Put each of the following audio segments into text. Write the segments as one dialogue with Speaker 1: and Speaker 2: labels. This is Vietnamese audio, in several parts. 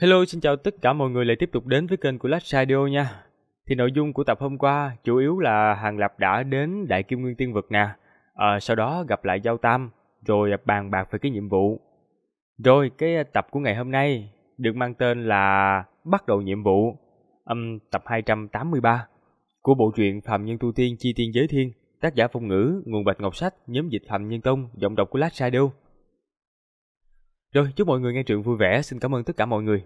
Speaker 1: Hello, xin chào tất cả mọi người lại tiếp tục đến với kênh của Last Radio nha. Thì nội dung của tập hôm qua chủ yếu là Hàng Lập đã đến Đại Kim Nguyên Tiên Vực nè. Sau đó gặp lại Giao Tam, rồi bàn bạc về cái nhiệm vụ. Rồi cái tập của ngày hôm nay được mang tên là Bắt đầu nhiệm vụ, tập 283 của bộ truyện Phàm Nhân Tu Tiên Chi Tiên Giới Thiên, tác giả Phong Ngữ, nguồn Bạch Ngọc Sách, nhóm dịch Phàm Nhân Tông, giọng đọc của Last Radio. Rồi, chúc mọi người nghe truyện vui vẻ, xin cảm ơn tất cả mọi người.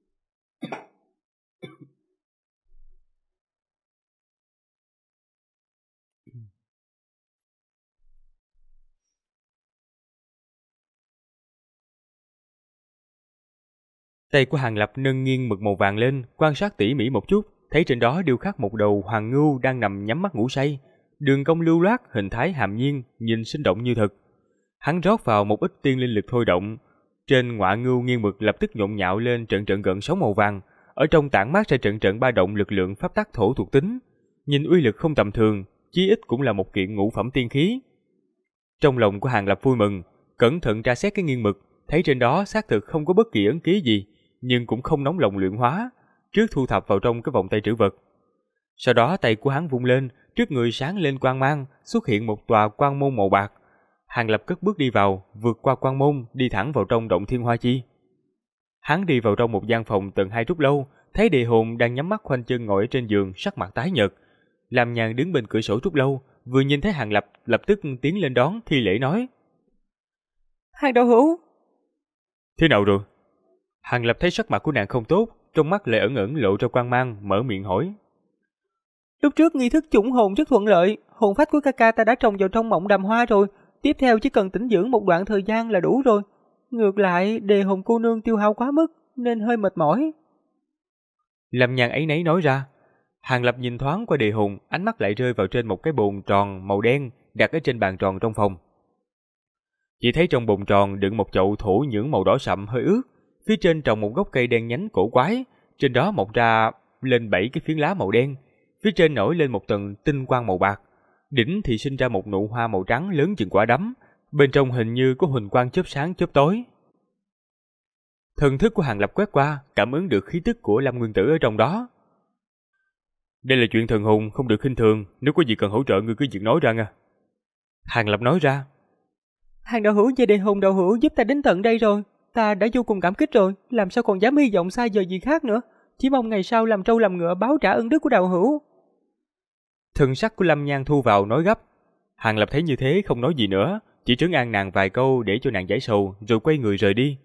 Speaker 1: Tay của Hàng Lập nâng nghiêng mực màu vàng lên, quan sát tỉ mỉ một chút, thấy trên đó điêu khắc một đầu hoàng ngưu đang nằm nhắm mắt ngủ say. Đường cong lưu loát, hình thái hàm nhiên, nhìn sinh động như thật. Hắn rót vào một ít tiên linh lực thôi động. Trên ngọa ngưu nghiêng mực lập tức nhộn nhạo lên trận trận gợn sóng màu vàng, ở trong tản mát ra trận trận ba động lực lượng pháp tắc thổ thuộc tính. Nhìn uy lực không tầm thường, chí ít cũng là một kiện ngũ phẩm tiên khí. Trong lòng của Hàng Lập vui mừng, cẩn thận tra xét cái nghiêng mực, thấy trên đó xác thực không có bất kỳ ấn ký gì, nhưng cũng không nóng lòng luyện hóa, trước thu thập vào trong cái vòng tay trữ vật. Sau đó tay của hắn vung lên, trước người sáng lên quang mang, xuất hiện một tòa quang môn màu bạc. Hàng Lập cất bước đi vào, vượt qua quang môn, đi thẳng vào trong động Thiên Hoa Chi. Hắn đi vào trong một gian phòng tầng 2 trúc lâu, thấy Địa Hồn đang nhắm mắt khoanh chân ngồi ở trên giường, sắc mặt tái nhợt. Làm Nhàn đứng bên cửa sổ trúc lâu, vừa nhìn thấy Hàng Lập, lập tức tiến lên đón, thi lễ nói:
Speaker 2: Hàng đạo hữu.
Speaker 1: Thế nào rồi? Hàng Lập thấy sắc mặt của nàng không tốt, trong mắt lại ẩn ẩn lộ ra quang mang, mở miệng hỏi:
Speaker 2: Lúc trước nghi thức chủng hồn rất thuận lợi, hồn phách của ca ca ta đã trồng vào trong mộng đàm hoa rồi, tiếp theo chỉ cần tĩnh dưỡng một đoạn thời gian là đủ rồi. Ngược lại, Đề Hồn cô nương tiêu hao quá mức nên hơi mệt mỏi.
Speaker 1: Lâm Nhàn ấy nấy nói ra. Hàng Lập nhìn thoáng qua Đề Hồn, ánh mắt lại rơi vào trên một cái bồn tròn màu đen đặt ở trên bàn tròn trong phòng. Chỉ thấy trong bồn tròn đựng một chậu thổ nhưỡng màu đỏ sậm hơi ướt, phía trên trồng một gốc cây đen nhánh cổ quái, trên đó mọc ra lên 7 cái phiến lá màu đen, phía trên nổi lên một tầng tinh quang màu bạc, đỉnh thì sinh ra một nụ hoa màu trắng lớn chừng quả đấm, bên trong hình như có huỳnh quang chớp sáng chớp tối. Thần thức của Hàng Lập quét qua, cảm ứng được khí tức của Lâm Nguyên Tử ở trong đó. Đây là chuyện thần hồn, không được khinh thường, nếu có gì cần hỗ trợ ngươi cứ việc nói ra nha. Hàng Lập nói ra.
Speaker 2: Hàng đạo hữu và Đề Hồn đạo hữu giúp ta đến tận đây rồi, ta đã vô cùng cảm kích rồi, làm sao còn dám hy vọng xa vời gì khác nữa, chỉ mong ngày sau làm trâu làm ngựa báo trả ân đức của đạo hữu.
Speaker 1: Thần sắc của Lâm Nhan thu vào nói gấp. Hàng Lập thấy như thế không nói gì nữa, chỉ trấn an nàng vài câu để cho nàng giải sầu, rồi quay người rời đi.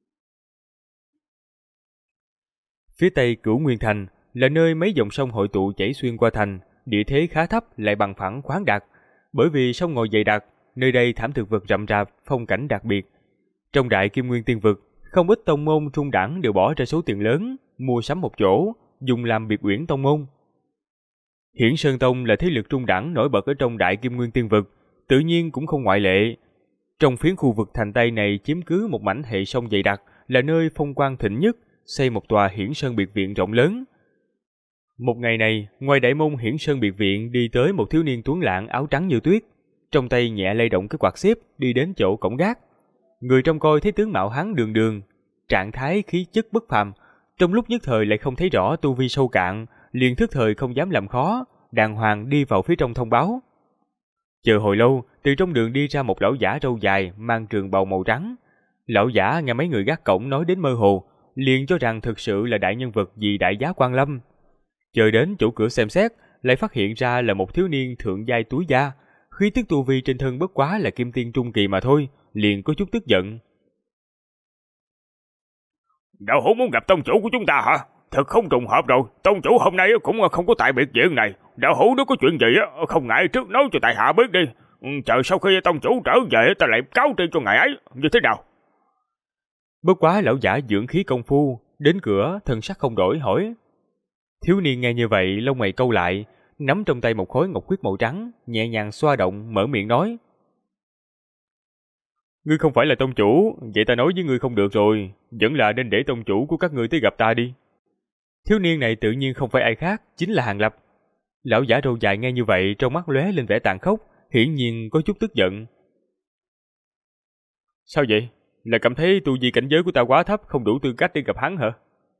Speaker 1: Phía tây Cửu Nguyên Thành là nơi mấy dòng sông hội tụ chảy xuyên qua thành, địa thế khá thấp lại bằng phẳng khoáng đạt, bởi vì sông ngòi dày đặc, nơi đây thảm thực vật rậm rạp, phong cảnh đặc biệt. Trong Đại Kim Nguyên Tiên Vực, không ít tông môn trung đẳng đều bỏ ra số tiền lớn mua sắm một chỗ, dùng làm biệt uyển tông môn. Hiển Sơn Tông là thế lực trung đẳng nổi bật ở trong Đại Kim Nguyên Tiên Vực, tự nhiên cũng không ngoại lệ. Trong phiến khu vực thành Tây này chiếm cứ một mảnh hệ sông dày đặc, là nơi phong quang thịnh nhất, xây một tòa Hiển Sơn biệt viện rộng lớn. Một ngày này, ngoài đại môn Hiển Sơn biệt viện đi tới một thiếu niên tuấn lãng áo trắng như tuyết, trong tay nhẹ lay động cái quạt xếp, đi đến chỗ cổng gác. Người trông coi thấy tướng mạo hắn đường đường, trạng thái khí chất bất phàm, trong lúc nhất thời lại không thấy rõ tu vi sâu cạn, liền thức thời không dám làm khó, đàng hoàng đi vào phía trong thông báo. Chờ hồi lâu, từ trong đường đi ra một lão giả râu dài, mang trường bào màu trắng. Lão giả nghe mấy người gác cổng nói đến mơ hồ, liền cho rằng thực sự là đại nhân vật vì đại giá quan lâm. Chờ đến chỗ cửa xem xét, lại phát hiện ra là một thiếu niên thượng giai túi da, khí tức tu vi trên thân bất quá là kim tiên trung kỳ mà thôi, liền có chút tức giận.
Speaker 3: Đạo hữu muốn gặp tông chủ của chúng ta hả? Thật không trùng hợp rồi, tông chủ hôm nay cũng không có tại biệt viện này. Đạo hữu nếu có chuyện gì không ngại trước nói cho tại hạ biết đi. Chờ sau khi tông chủ trở về ta lại cáo tri cho ngài ấy, như thế nào?
Speaker 1: Bất quá lão giả dưỡng khí công phu, đến cửa thần sắc không đổi hỏi. Thiếu niên nghe như vậy lông mày câu lại, nắm trong tay một khối ngọc quyết màu trắng, nhẹ nhàng xoa động, mở miệng nói: Ngươi không phải là tông chủ, vậy ta nói với ngươi không được rồi, vẫn là nên để tông chủ của các ngươi tới gặp ta đi. Thiếu niên này tự nhiên không phải ai khác, chính là Hàng Lập. Lão giả râu dài nghe như vậy, trong mắt lóe lên vẻ tàn khốc, hiển nhiên có chút tức giận. Sao vậy? Là cảm thấy tu vi cảnh giới của ta quá thấp, không đủ tư cách để gặp hắn hả?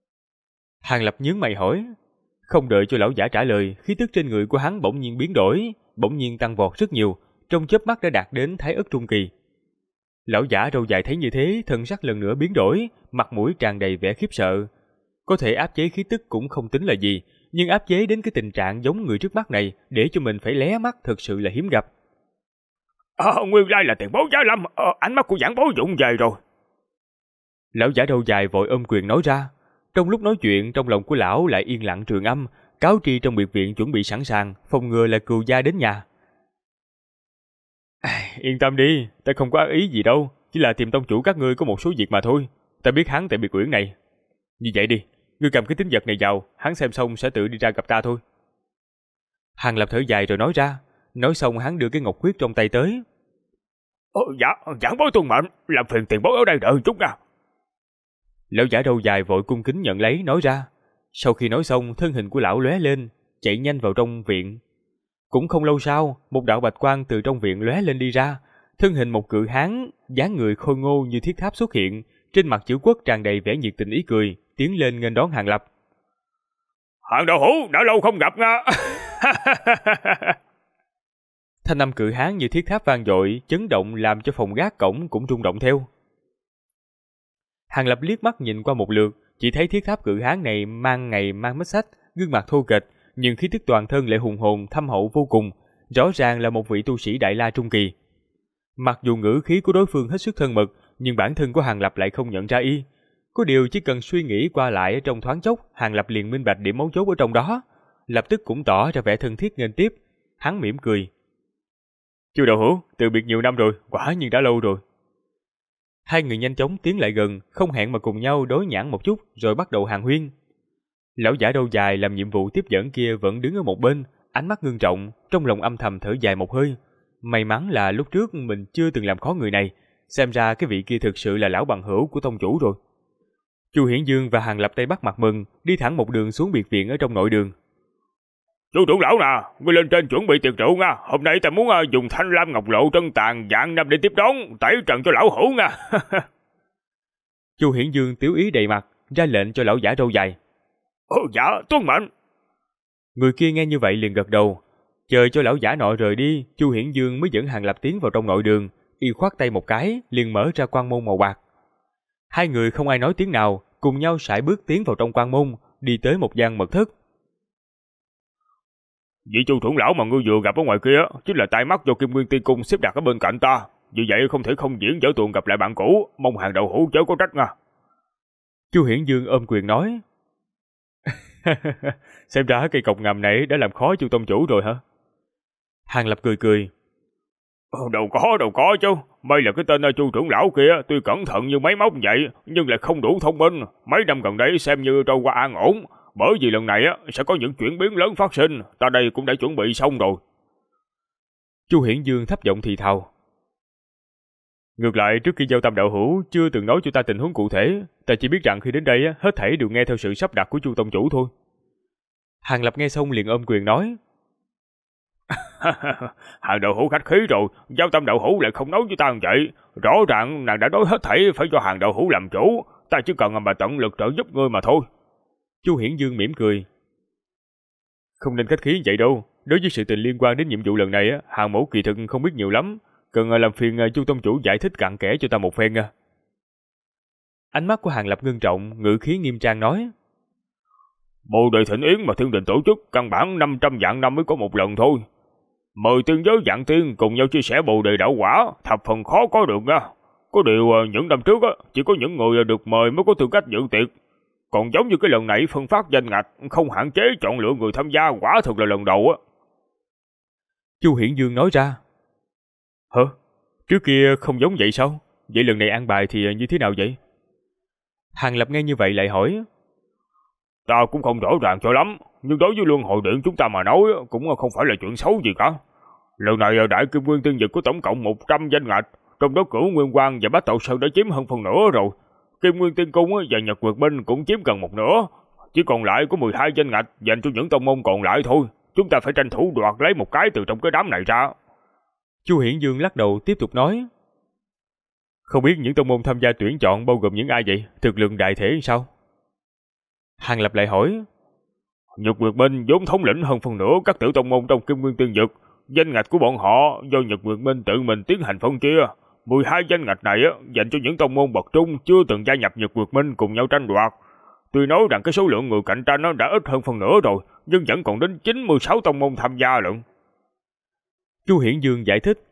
Speaker 1: Hàng Lập nhướng mày hỏi. Không đợi cho lão giả trả lời, khí tức trên người của hắn bỗng nhiên biến đổi, bỗng nhiên tăng vọt rất nhiều, trong chớp mắt đã đạt đến Thái Ức Trung Kỳ. Lão giả râu dài thấy như thế, thân sắc lần nữa biến đổi, mặt mũi tràn đầy vẻ khiếp sợ. Có thể áp chế khí tức cũng không tính là gì, nhưng áp chế đến cái tình trạng giống người trước mắt này, để cho mình phải lé mắt thật sự là hiếm gặp.
Speaker 3: Nguyên lai là tiền bối Giá Lâm, ánh mắt của giảng bối dụng về rồi.
Speaker 1: Lão giả râu dài vội ôm quyền nói ra. Trong lúc nói chuyện, trong lòng của lão lại yên lặng trường âm, cáo tri trong biệt viện chuẩn bị sẵn sàng, phòng ngừa là cừu gia đến nhà. Yên tâm đi, ta không có ác ý gì đâu, chỉ là tìm tông chủ các ngươi có một số việc mà thôi. Ta biết hắn tại biệt quyển này. Như vậy đi, ngươi cầm cái tín vật này vào, hắn xem xong sẽ tự đi ra gặp ta thôi. Hàng Lập thở dài rồi nói ra. Nói xong hắn đưa cái ngọc quyết trong tay tới.
Speaker 3: Dạ, giảng bối tuân mệnh, làm phiền tiền bối ở đây đợi chút nha.
Speaker 1: Lão giả râu dài vội cung kính nhận lấy, nói ra. Sau khi nói xong, thân hình của lão lóe lên, chạy nhanh vào trong viện. Cũng không lâu sau, một đạo bạch quang từ trong viện lóe lên đi ra, thân hình một cự hán, dáng người khôi ngô như thiết tháp xuất hiện, trên mặt chữ quốc tràn đầy vẻ nhiệt tình ý cười, tiến lên nghênh đón Hàng Lập.
Speaker 3: Hàng đạo hữu, đã lâu không gặp nha.
Speaker 1: Thanh âm cự hán như thiết tháp vang dội, chấn động làm cho phòng gác cổng cũng rung động theo. Hàng Lập liếc mắt nhìn qua một lượt, chỉ thấy thiết tháp cự hán này mang mắt sách, gương mặt thô kệch, nhưng khí tức toàn thân lại hùng hồn thâm hậu vô cùng, rõ ràng là một vị tu sĩ Đại La trung kỳ. Mặc dù ngữ khí của đối phương hết sức thân mật, nhưng bản thân của Hàng Lập lại không nhận ra y. Có điều chỉ cần suy nghĩ qua lại ở trong thoáng chốc, Hàng Lập liền minh bạch điểm mấu chốt ở trong đó, lập tức cũng tỏ ra vẻ thân thiết nghênh tiếp. Hắn mỉm cười. Chu đạo hữu, từ biệt nhiều năm rồi, quả nhiên đã lâu rồi. Hai người nhanh chóng tiến lại gần, không hẹn mà cùng nhau đối nhãn một chút, rồi bắt đầu hàn huyên. Lão giả râu dài làm nhiệm vụ tiếp dẫn kia vẫn đứng ở một bên, ánh mắt ngưng trọng, trong lòng âm thầm thở dài một hơi. May mắn là lúc trước mình chưa từng làm khó người này, xem ra cái vị kia thực sự là lão bằng hữu của tông chủ rồi. Chu Hiển Dương và Hàng Lập tay bắt mặt mừng, đi thẳng một đường xuống biệt viện ở trong nội đường.
Speaker 3: Chú trưởng lão nè, ngươi lên trên chuẩn bị tiệc rượu nha. Hôm nay ta muốn dùng thanh lam ngọc lộ trân tàn dạng năm để tiếp đón, tẩy trần cho lão hữu nha.
Speaker 1: Chu Hiển Dương tiếu ý đầy mặt, ra lệnh cho lão giả râu dài.
Speaker 3: Dạ, tuân mệnh.
Speaker 1: Người kia nghe như vậy liền gật đầu. Chờ cho lão giả nọ rời đi, Chu Hiển Dương mới dẫn Hàng Lập tiến vào trong nội đường, y khoát tay một cái, liền mở ra quan môn màu bạc. Hai người không ai nói tiếng nào, cùng nhau sải bước tiến vào trong quan môn, đi tới một gian mật thất.
Speaker 3: Vị Chu trưởng lão mà ngươi vừa gặp ở ngoài kia chính là tai mắt do Kim Nguyên Tiên Cung xếp đặt ở bên cạnh ta. Vì vậy không thể không diễn dở tuồng gặp lại bạn cũ, mong Hàng đạo hữu chớ có trách nha.
Speaker 1: Chu Hiển Dương ôm quyền nói. Xem ra cây cọc ngầm này đã làm khó Chu tông chủ rồi hả? Hàng Lập cười cười.
Speaker 3: Đâu có chứ. May là cái tên Chu trưởng lão kia tuy cẩn thận như máy móc vậy, nhưng lại không đủ thông minh. Mấy năm gần đây xem như trôi qua an ổn. Bởi vì lần này sẽ có những chuyển biến lớn phát sinh, ta đây cũng đã chuẩn bị xong rồi.
Speaker 1: Chu Hiển Dương thấp giọng thì thào. Ngược lại, trước khi giao tâm đạo hữu chưa từng nói cho ta tình huống cụ thể, ta chỉ biết rằng khi đến đây hết thảy đều nghe theo sự sắp đặt của Chu tông chủ thôi. Hàng Lập nghe xong liền ôm quyền nói.
Speaker 3: Hàng đạo hữu khách khí rồi, giao tâm đạo hữu lại không nói với ta như vậy. Rõ ràng nàng đã nói hết thảy phải cho Hàng đạo hữu làm chủ, ta chỉ cần mà tận lực trợ giúp ngươi mà thôi.
Speaker 1: Chu Hiển Dương mỉm cười. Không nên khách khí như vậy đâu. Đối với sự tình liên quan đến nhiệm vụ lần này, Hàng mẫu kỳ thực không biết nhiều lắm, cần làm phiền Chu tông chủ giải thích cặn kẽ cho ta một phen. Ánh mắt của Hàng Lập ngưng trọng, ngữ khí nghiêm trang nói.
Speaker 3: Bồ đề thịnh yến mà thiên đình tổ chức căn bản 500 vạn năm mới có một lần thôi. Mời tiên giới vạn tiên cùng nhau chia sẻ bồ đề đạo quả, thập phần khó có được nha. Có điều những năm trước chỉ có những người được mời mới có tư cách dự tiệc. Còn giống như cái lần này phân phát danh ngạch, không hạn chế chọn lựa người tham gia, quả thực là lần đầu.
Speaker 1: Chu Hiển Dương nói ra. Hả? Trước kia không giống vậy sao? Vậy lần này an bài thì như thế nào vậy? Hàng Lập nghe như vậy lại hỏi.
Speaker 3: Ta cũng không rõ ràng cho lắm, nhưng đối với Luân Hồi Điện chúng ta mà nói cũng không phải là chuyện xấu gì cả. Lần này Đại Kim Nguyên Tiên Dực có tổng cộng 100 danh ngạch, trong đó Cửu Nguyên Quang và Bát Tậu Sơn đã chiếm hơn phần nửa rồi. Kim Nguyên Tiên Cung và Nhật Nguyệt Binh cũng chiếm gần một nửa, chỉ còn lại có 12 danh ngạch dành cho những tông môn còn lại thôi. Chúng ta phải tranh thủ đoạt lấy một cái từ trong cái đám này ra.
Speaker 1: Chu Hiển Dương lắc đầu tiếp tục nói. Không biết những tông môn tham gia tuyển chọn bao gồm những ai vậy? Thực lực đại thể sao? Hàng Lập lại hỏi.
Speaker 3: Nhật Nguyệt Minh vốn thống lĩnh hơn phần nửa các tiểu tông môn trong Kim Nguyên Tiên Dực, danh ngạch của bọn họ do Nhật Nguyệt Minh tự mình tiến hành phân chia. 12 danh ngạch này dành cho những tông môn bậc trung chưa từng gia nhập Nhật Nguyệt Minh cùng nhau tranh đoạt. Tuy nói rằng cái số lượng người cạnh tranh đã ít hơn phần nửa rồi, nhưng vẫn còn đến 96 tông môn tham gia lận.
Speaker 1: Chu Hiển Dương giải thích.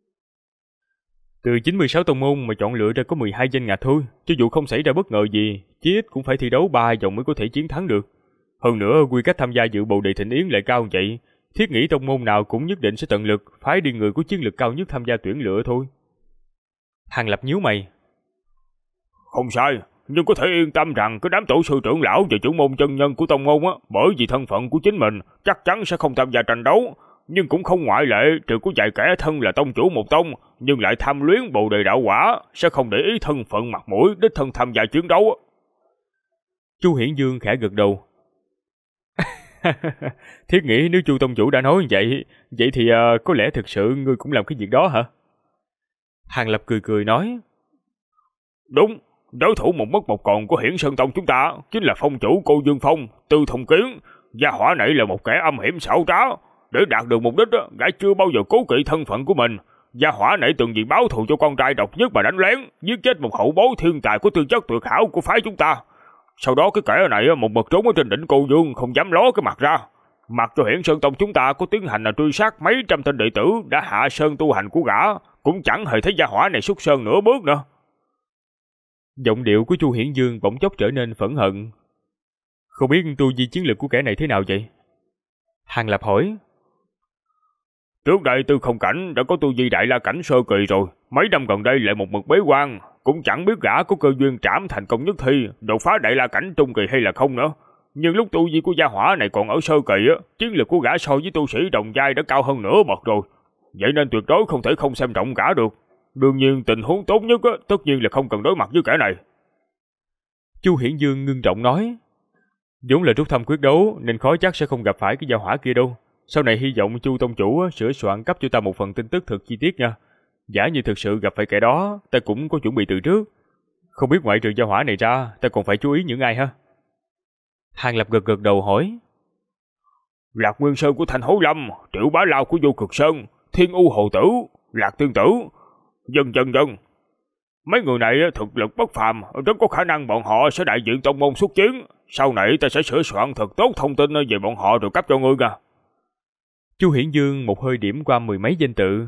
Speaker 1: Từ 96 tông môn mà chọn lựa ra có 12 danh ngạch thôi, cho dù không xảy ra bất ngờ gì, chí ít cũng phải thi đấu 3 vòng mới có thể chiến thắng được. Hơn nữa, quy cách tham gia dự bầu đề thịnh yến lại cao vậy, thiết nghĩ tông môn nào cũng nhất định sẽ tận lực phái đi người có chiến lực cao nhất tham gia tuyển lựa thôi. Hàng Lập nhíu mày.
Speaker 3: Không sai, nhưng có thể yên tâm rằng cái đám tổ sư trưởng lão và trưởng môn chân nhân của tông môn bởi vì thân phận của chính mình chắc chắn sẽ không tham gia tranh đấu, nhưng cũng không ngoại lệ, trừ có vài kẻ thân là tông chủ một tông nhưng lại tham luyến bồ đề đạo quả, sẽ không để ý thân phận mặt mũi đích thân tham gia chiến đấu.
Speaker 1: Chu Hiển Dương khẽ gật đầu. Thiết nghĩ nếu Chu tông chủ đã nói vậy thì có lẽ thực sự ngươi cũng làm cái việc đó hả? Hàng Lập cười cười nói.
Speaker 3: Đúng, đối thủ một mất một còn của Hiển Sơn Tông chúng ta chính là phong chủ Cô Dương Phong, Tư Thông Kiến. Gia hỏa này là một kẻ âm hiểm xảo trá, để đạt được mục đích gã chưa bao giờ cố kỵ thân phận của mình. Gia hỏa này từng vì báo thù cho con trai độc nhất mà đánh lén, giết chết một hậu bối thiên tài của tư chất tuyệt hảo của phái chúng ta. Sau đó cái kẻ này một mực trốn ở trên đỉnh Cô Dương, không dám ló cái mặt ra. Mặc cho Hiển Sơn Tông chúng ta có tiến hành truy sát mấy trăm tên đệ tử đã hạ sơn tu hành của gã, cũng chẳng hề thấy gia hỏa này xuất sơn nửa bước nữa.
Speaker 1: Giọng điệu của Chu Hiển Dương bỗng chốc trở nên phẫn hận. Không biết tu vi chiến lực của kẻ này thế nào vậy? Hàng Lập hỏi.
Speaker 3: Trước đây Tư Không Cảnh đã có tu vi đại la cảnh sơ kỳ rồi, mấy năm gần đây lại một mực bế quan, cũng chẳng biết gã có cơ duyên trảm thành công nhất thi, đột phá đại la cảnh trung kỳ hay là không nữa. Nhưng lúc tu vi của gia hỏa này còn ở sơ kỳ chiến lực của gã so với tu sĩ đồng giai đã cao hơn nửa bậc rồi, vậy nên tuyệt đối không thể không xem trọng gã được. Đương nhiên tình huống tốt nhất tất nhiên là không cần đối mặt với kẻ này.
Speaker 1: Chu Hiển Dương ngưng trọng nói. Vốn là rút thăm quyết đấu nên khó chắc sẽ không gặp phải cái gia hỏa kia đâu. Sau này hy vọng Chu tông chủ sửa soạn cấp cho ta một phần tin tức thật chi tiết nha. Giả như thực sự gặp phải kẻ đó, ta cũng có chuẩn bị từ trước. Không biết ngoại trừ gia hỏa này ra, ta còn phải chú ý những ai ha? Hàng Lập gật đầu hỏi.
Speaker 3: Lạc Nguyên Sơn của Thanh Hối Lâm, Triệu Bá Lao của Vô Cực Sơn, Thiên U Hồ Tử, Lạc Tiên Tử, dân. Mấy người này thực lực bất phàm, rất có khả năng bọn họ sẽ đại diện tông môn xuất chiến. Sau này ta sẽ sửa soạn thật tốt thông tin về bọn họ rồi cấp cho ngươi nha.
Speaker 1: Chu Hiển Dương một hơi điểm qua 10 mấy danh tự.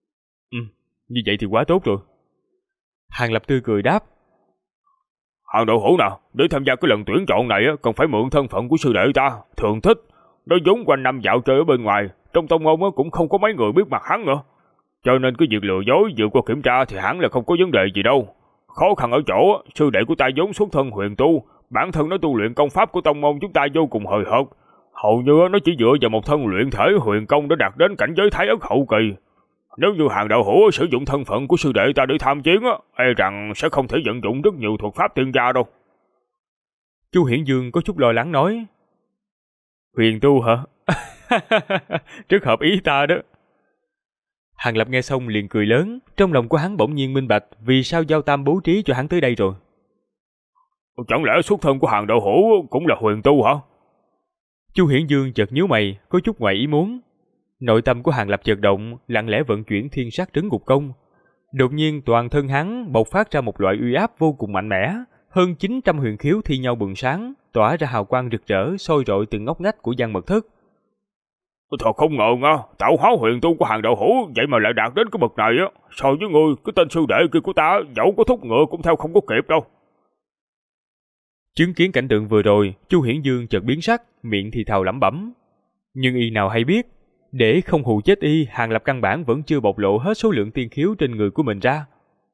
Speaker 1: Như vậy thì quá tốt rồi. Hàng Lập tươi cười đáp.
Speaker 3: Hàng Đậu Hữu nào, để tham gia cái lần tuyển chọn này còn phải mượn thân phận của sư đệ ta, thường thích. Nó vốn quanh năm dạo chơi ở bên ngoài, trong tông môn cũng không có mấy người biết mặt hắn nữa. Cho nên cái việc lừa dối vượt qua kiểm tra thì hẳn là không có vấn đề gì đâu. Khó khăn ở chỗ, sư đệ của ta vốn xuất thân huyền tu, bản thân nó tu luyện công pháp của tông môn chúng ta vô cùng hời hợt. Hầu như nó chỉ dựa vào một thân luyện thể huyền công để đạt đến cảnh giới thái ất hậu kỳ. Nếu như Hàng Đạo Hữu sử dụng thân phận của sư đệ ta để tham chiến e rằng sẽ không thể vận dụng rất nhiều thuật pháp tiên gia đâu.
Speaker 1: Chu Hiển Dương có chút lo lắng nói. Huyền tu hả? Rất hợp ý ta đó. Hàng Lập nghe xong liền cười lớn, trong lòng của hắn bỗng nhiên minh bạch vì sao Giao Tam bố trí cho hắn tới đây rồi.
Speaker 3: Chẳng lẽ xuất thân của Hàng Đạo Hữu cũng là huyền tu hả?
Speaker 1: Chu Hiển Dương chợt nhíu mày, có chút ngoài ý muốn. Nội tâm của Hàng Lập chợt động, lặng lẽ vận chuyển thiên sát trấn ngục công. Đột nhiên toàn thân hắn bộc phát ra một loại uy áp vô cùng mạnh mẽ, hơn 900 huyền khiếu thi nhau bừng sáng, tỏa ra hào quang rực rỡ, soi rọi từng ngóc ngách của gian mật thất.
Speaker 3: Thật không ngờ nha, tạo hóa huyền tu của Hàng Đạo Hữu vậy mà lại đạt đến cái bậc này so với ngươi, cái tên sư đệ kia của ta dẫu có thúc ngựa cũng theo không có kịp đâu.
Speaker 1: Chứng kiến cảnh tượng vừa rồi, Chu Hiển Dương chợt biến sắc, miệng thì thào lẩm bẩm. Nhưng y nào hay biết, để không hù chết y, Hàng Lập căn bản vẫn chưa bộc lộ hết số lượng tiên khiếu trên người của mình ra.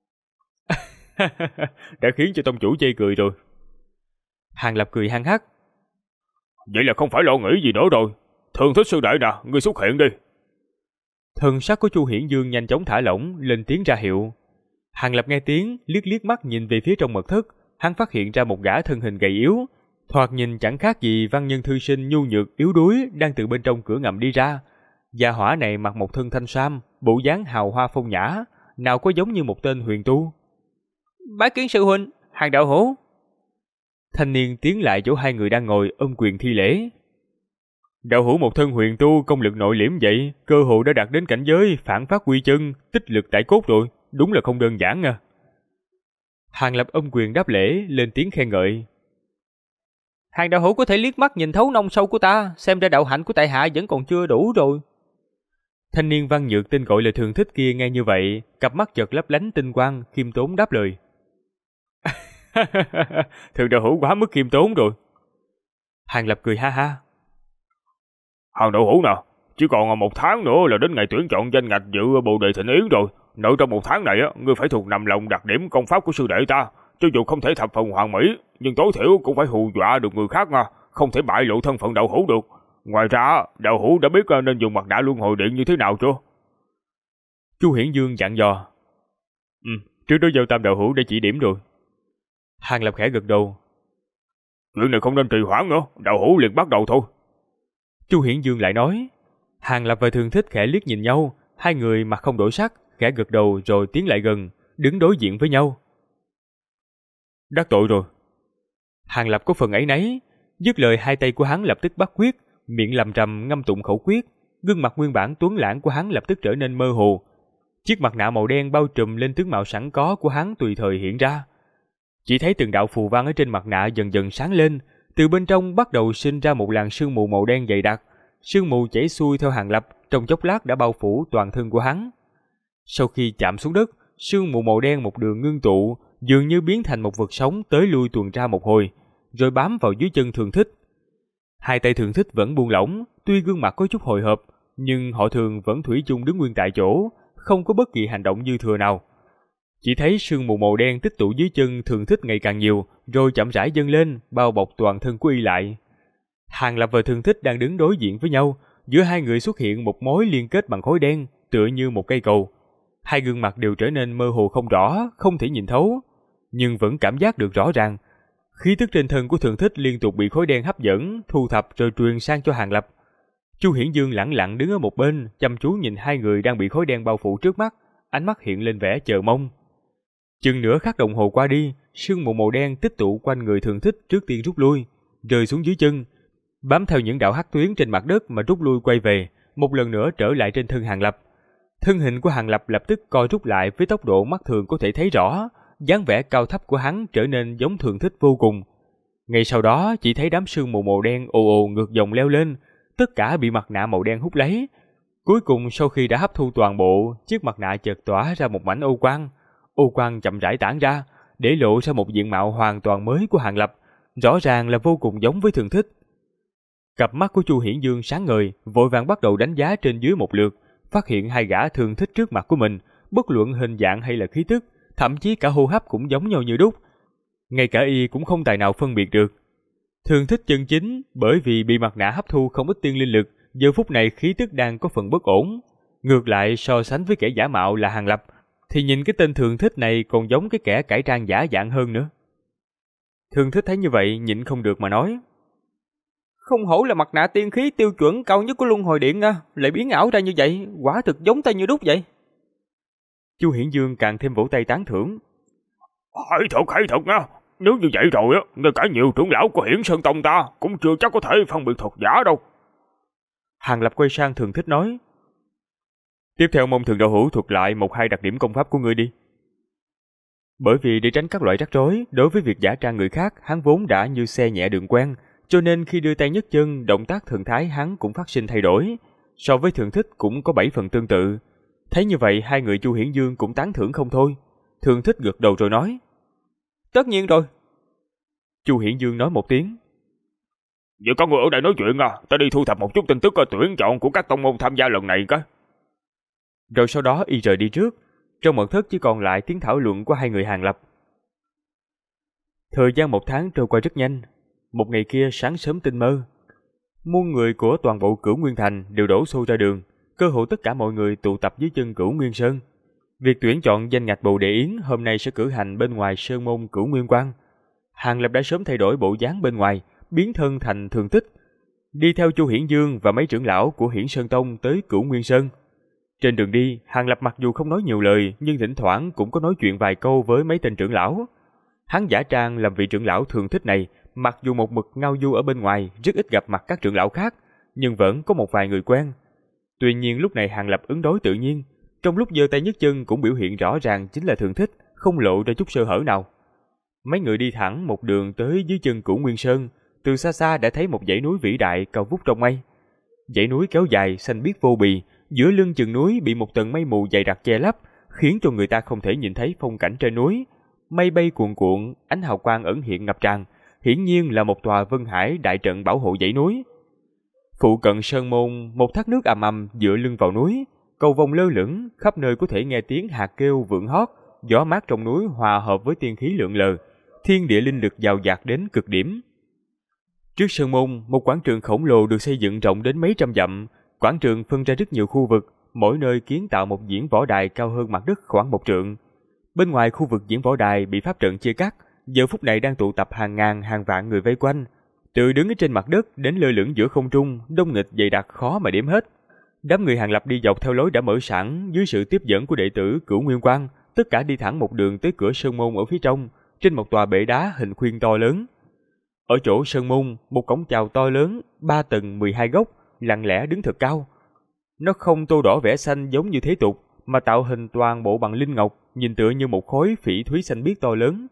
Speaker 1: Đã khiến cho tông chủ chê cười rồi. Hàng Lập cười hăng hắc.
Speaker 3: Vậy là không phải lo nghĩ gì nữa rồi. Thường thích sư đệ nè, ngươi xuất hiện đi.
Speaker 1: Thần sắc của Chu Hiển Dương nhanh chóng thả lỏng, lên tiếng ra hiệu. Hàng Lập nghe tiếng, liếc mắt nhìn về phía trong mật thất, hắn phát hiện ra một gã thân hình gầy yếu, thoạt nhìn chẳng khác gì văn nhân thư sinh nhu nhược yếu đuối đang từ bên trong cửa ngầm đi ra. Gia hỏa này mặc một thân thanh sam, bộ dáng hào hoa phong nhã, nào có giống như một tên huyền tu.
Speaker 2: Bái kiến sư huynh, Hàng Đạo Hữu.
Speaker 1: Thanh niên tiến lại chỗ hai người đang ngồi ôm quyền thi lễ. Đạo hữu một thân huyền tu, công lực nội liễm vậy, cơ hội đã đạt đến cảnh giới phản phát quy chân, tích lực tại cốt rồi, đúng là không đơn giản à. Hàng Lập ôm quyền đáp lễ, lên tiếng khen ngợi.
Speaker 2: Hàng đạo hữu có thể liếc mắt nhìn thấu nông sâu của ta, xem ra đạo hạnh của tại hạ vẫn còn chưa đủ rồi.
Speaker 1: Thanh niên văn nhược tên gọi là Thường Thích kia nghe như vậy, cặp mắt chợt lấp lánh tinh quang, khiêm tốn đáp lời. Thường đạo hữu quá mức khiêm tốn rồi. Hàng Lập cười ha ha.
Speaker 3: Hàng đạo hữu nè, chỉ còn 1 tháng nữa là đến ngày tuyển chọn danh ngạch dự Bồ Đề Thịnh Yến rồi. Nội trong 1 tháng này ngươi phải thuộc nằm lòng đặc điểm công pháp của sư đệ ta. Cho dù không thể thập phần hoàn mỹ, nhưng tối thiểu cũng phải hù dọa được người khác nha, không thể bại lộ thân phận đạo hữu được. Ngoài ra, đạo hữu đã biết nên dùng mặt nạ luân hồi điện như thế nào chưa?
Speaker 1: Chu Hiển Dương dặn dò. Trước đó giao tam đạo hữu đã chỉ điểm rồi. Hàng Lập khẽ gật đầu.
Speaker 3: Chuyện này không nên trì hoãn nữa, đạo hữu liền bắt đầu thôi.
Speaker 1: Chu Hiển Dương lại nói. Hàng Lập và Thường Thích khẽ liếc nhìn nhau, hai người mặt không đổi sắc, khẽ gật đầu rồi tiến lại gần, đứng đối diện với nhau. Đắc tội rồi. Hàng Lập có phần áy náy, dứt lời hai tay của hắn lập tức bắt quyết, miệng lầm rầm ngâm tụng khẩu quyết, gương mặt nguyên bản tuấn lãng của hắn lập tức trở nên mơ hồ. Chiếc mặt nạ màu đen bao trùm lên tướng mạo sẵn có của hắn tùy thời hiện ra. Chỉ thấy từng đạo phù văn ở trên mặt nạ dần dần sáng lên, từ bên trong bắt đầu sinh ra một làn sương mù màu đen dày đặc. Sương mù chảy xuôi theo Hàng Lập, trong chốc lát đã bao phủ toàn thân của hắn. Sau khi chạm xuống đất, sương mù màu đen một đường ngưng tụ, dường như biến thành một vật sống tới lui tuần tra một hồi, rồi bám vào dưới chân Thường Thích. Hai tay Thường Thích vẫn buông lỏng, tuy gương mặt có chút hồi hộp, nhưng họ Thường vẫn thủy chung đứng nguyên tại chỗ, không có bất kỳ hành động dư thừa nào. Chỉ thấy sương mù màu đen tích tụ dưới chân Thường Thích ngày càng nhiều, rồi chậm rãi dâng lên, bao bọc toàn thân của y lại. Hàng Lập và Thường Thích đang đứng đối diện với nhau, giữa hai người xuất hiện một mối liên kết bằng khối đen, tựa như một cây cầu. Hai gương mặt đều trở nên mơ hồ không rõ, không thể nhìn thấu, nhưng vẫn cảm giác được rõ ràng. Khí tức trên thân của Thường Thích liên tục bị khối đen hấp dẫn, thu thập rồi truyền sang cho Hàng Lập. Chu Hiển Dương lẳng lặng đứng ở một bên, chăm chú nhìn hai người đang bị khối đen bao phủ trước mắt, ánh mắt hiện lên vẻ chờ mong. Chừng nửa khắc đồng hồ qua đi, sương mù màu đen tích tụ quanh người Thường Thích trước tiên rút lui, rơi xuống dưới chân, bám theo những đạo hắc tuyến trên mặt đất mà rút lui quay về, một lần nữa trở lại trên thân Hàng Lập. Thân hình của Hàng Lập lập tức co rút lại với tốc độ mắt thường có thể thấy rõ, dáng vẻ cao thấp của hắn trở nên giống Thường Thích vô cùng. Ngay sau đó chỉ thấy đám sương mù màu đen ồ ồ ngược dòng leo lên, tất cả bị mặt nạ màu đen hút lấy. Cuối cùng sau khi đã hấp thu toàn bộ, chiếc mặt nạ chợt tỏa ra một mảnh ô quang chậm rãi tản ra, để lộ ra một diện mạo hoàn toàn mới của Hàng Lập, rõ ràng là vô cùng giống với Thường Thích. Cặp mắt của Chu Hiển Dương sáng ngời, vội vàng bắt đầu đánh giá trên dưới một lượt, phát hiện hai gã Thường Thích trước mặt của mình, bất luận hình dạng hay là khí tức, thậm chí cả hô hấp cũng giống nhau như đúc. Ngay cả y cũng không tài nào phân biệt được. Thường Thích chân chính, bởi vì bị mặt nạ hấp thu không ít tiên linh lực, giờ phút này khí tức đang có phần bất ổn. Ngược lại so sánh với kẻ giả mạo là Hàng Lập, thì nhìn cái tên Thường Thích này còn giống cái kẻ cải trang giả dạng hơn nữa. Thường Thích thấy như vậy nhịn không được mà nói.
Speaker 2: Không hổ là mặt nạ tiên khí tiêu chuẩn cao nhất của luân hồi điện à, lại biến ảo ra như vậy, quả thực giống tay như đúc vậy.
Speaker 1: Chu Hiển Dương càng thêm vỗ tay tán thưởng.
Speaker 3: Hay thật nha, nếu như vậy rồi ngay cả nhiều trưởng lão của Hiển Sơn Tông ta cũng chưa chắc có thể phân biệt thật giả đâu.
Speaker 1: Hàng Lập quay sang Thường Thích nói. Tiếp theo mong Thường đạo hữu thuật lại 1-2 đặc điểm công pháp của ngươi đi. Bởi vì để tránh các loại rắc rối, đối với việc giả trang người khác, hắn vốn đã như xe nhẹ đường quen, cho nên khi đưa tay nhấc chân, động tác thần thái hắn cũng phát sinh thay đổi. So với Thường Thích cũng có 7 phần tương tự. Thấy như vậy, hai người Chu Hiển Dương cũng tán thưởng không thôi. Thường Thích gật đầu rồi nói.
Speaker 2: Tất nhiên rồi.
Speaker 1: Chu Hiển Dương nói một tiếng.
Speaker 3: Vậy có người ở đây nói chuyện à, ta đi thu thập một chút tin tức tuyển chọn của các tông môn tham gia lần này cái.
Speaker 1: Rồi sau đó y rời đi trước, trong mật thất chỉ còn lại tiếng thảo luận của hai người Hàng Lập. Thời gian 1 tháng trôi qua rất nhanh. Một ngày kia sáng sớm tinh mơ, muôn người của toàn bộ Cửu Nguyên Thành đều đổ xô ra đường, cơ hội tất cả mọi người tụ tập dưới chân Cửu Nguyên Sơn. Việc tuyển chọn danh ngạch Bồ Đề Yến hôm nay sẽ cử hành bên ngoài sơn môn Cửu Nguyên Quan. Hàng Lập đã sớm thay đổi bộ dáng bên ngoài, biến thân thành Thường Thích, đi theo Chu Hiển Dương và mấy trưởng lão của Hiển Sơn Tông tới Cửu Nguyên Sơn. Trên đường đi, Hàng Lập mặc dù không nói nhiều lời, nhưng thỉnh thoảng cũng có nói chuyện vài câu với mấy tên trưởng lão. Hắn giả trang làm vị trưởng lão thường thích này, mặc dù một mực ngao du ở bên ngoài, rất ít gặp mặt các trưởng lão khác, nhưng vẫn có một vài người quen. Tuy nhiên lúc này Hàng Lập ứng đối tự nhiên, trong lúc giơ tay nhấc chân cũng biểu hiện rõ ràng chính là thường thích, không lộ ra chút sơ hở nào. Mấy người đi thẳng một đường tới dưới chân Cửu Nguyên Sơn, từ xa xa đã thấy một dãy núi vĩ đại cao vút trong mây. Dãy núi kéo dài xanh biếc vô bì, giữa lưng chừng núi bị một tầng mây mù dày đặc che lấp, khiến cho người ta không thể nhìn thấy phong cảnh trên núi. Mây bay cuồn cuộn, ánh hào quang ẩn hiện ngập tràn, hiển nhiên là một tòa Vân Hải đại trận bảo hộ dãy núi. Phụ cận sơn môn, một thác nước ầm ầm dựa lưng vào núi, cầu vồng lơ lửng, khắp nơi có thể nghe tiếng hạt kêu vượng hót, gió mát trong núi hòa hợp với tiên khí lượn lờ, thiên địa linh lực dào dạt đến cực điểm. Trước sơn môn, một quảng trường khổng lồ được xây dựng rộng đến mấy trăm dặm, quảng trường phân ra rất nhiều khu vực, mỗi nơi kiến tạo một diễn võ đài cao hơn mặt đất khoảng 1 trượng. Bên ngoài khu vực diễn võ đài bị pháp trận chia cắt, giờ phút này đang tụ tập hàng ngàn hàng vạn người vây quanh, từ đứng ở trên mặt đất đến lơ lửng giữa không trung, đông nghịt dày đặc khó mà đếm hết. Đám người Hàng Lập đi dọc theo lối đã mở sẵn, dưới sự tiếp dẫn của đệ tử Cửu Nguyên Quang, tất cả đi thẳng một đường tới cửa sơn môn ở phía trong, trên một tòa bệ đá hình khuyên to lớn. Ở chỗ sơn môn, một cổng chào to lớn, 3 tầng 12 góc, lặng lẽ đứng thật cao. Nó không tô đỏ vẽ xanh giống như thế tục, mà tạo hình toàn bộ bằng linh ngọc, nhìn tựa như một khối phỉ thúy xanh biếc to lớn.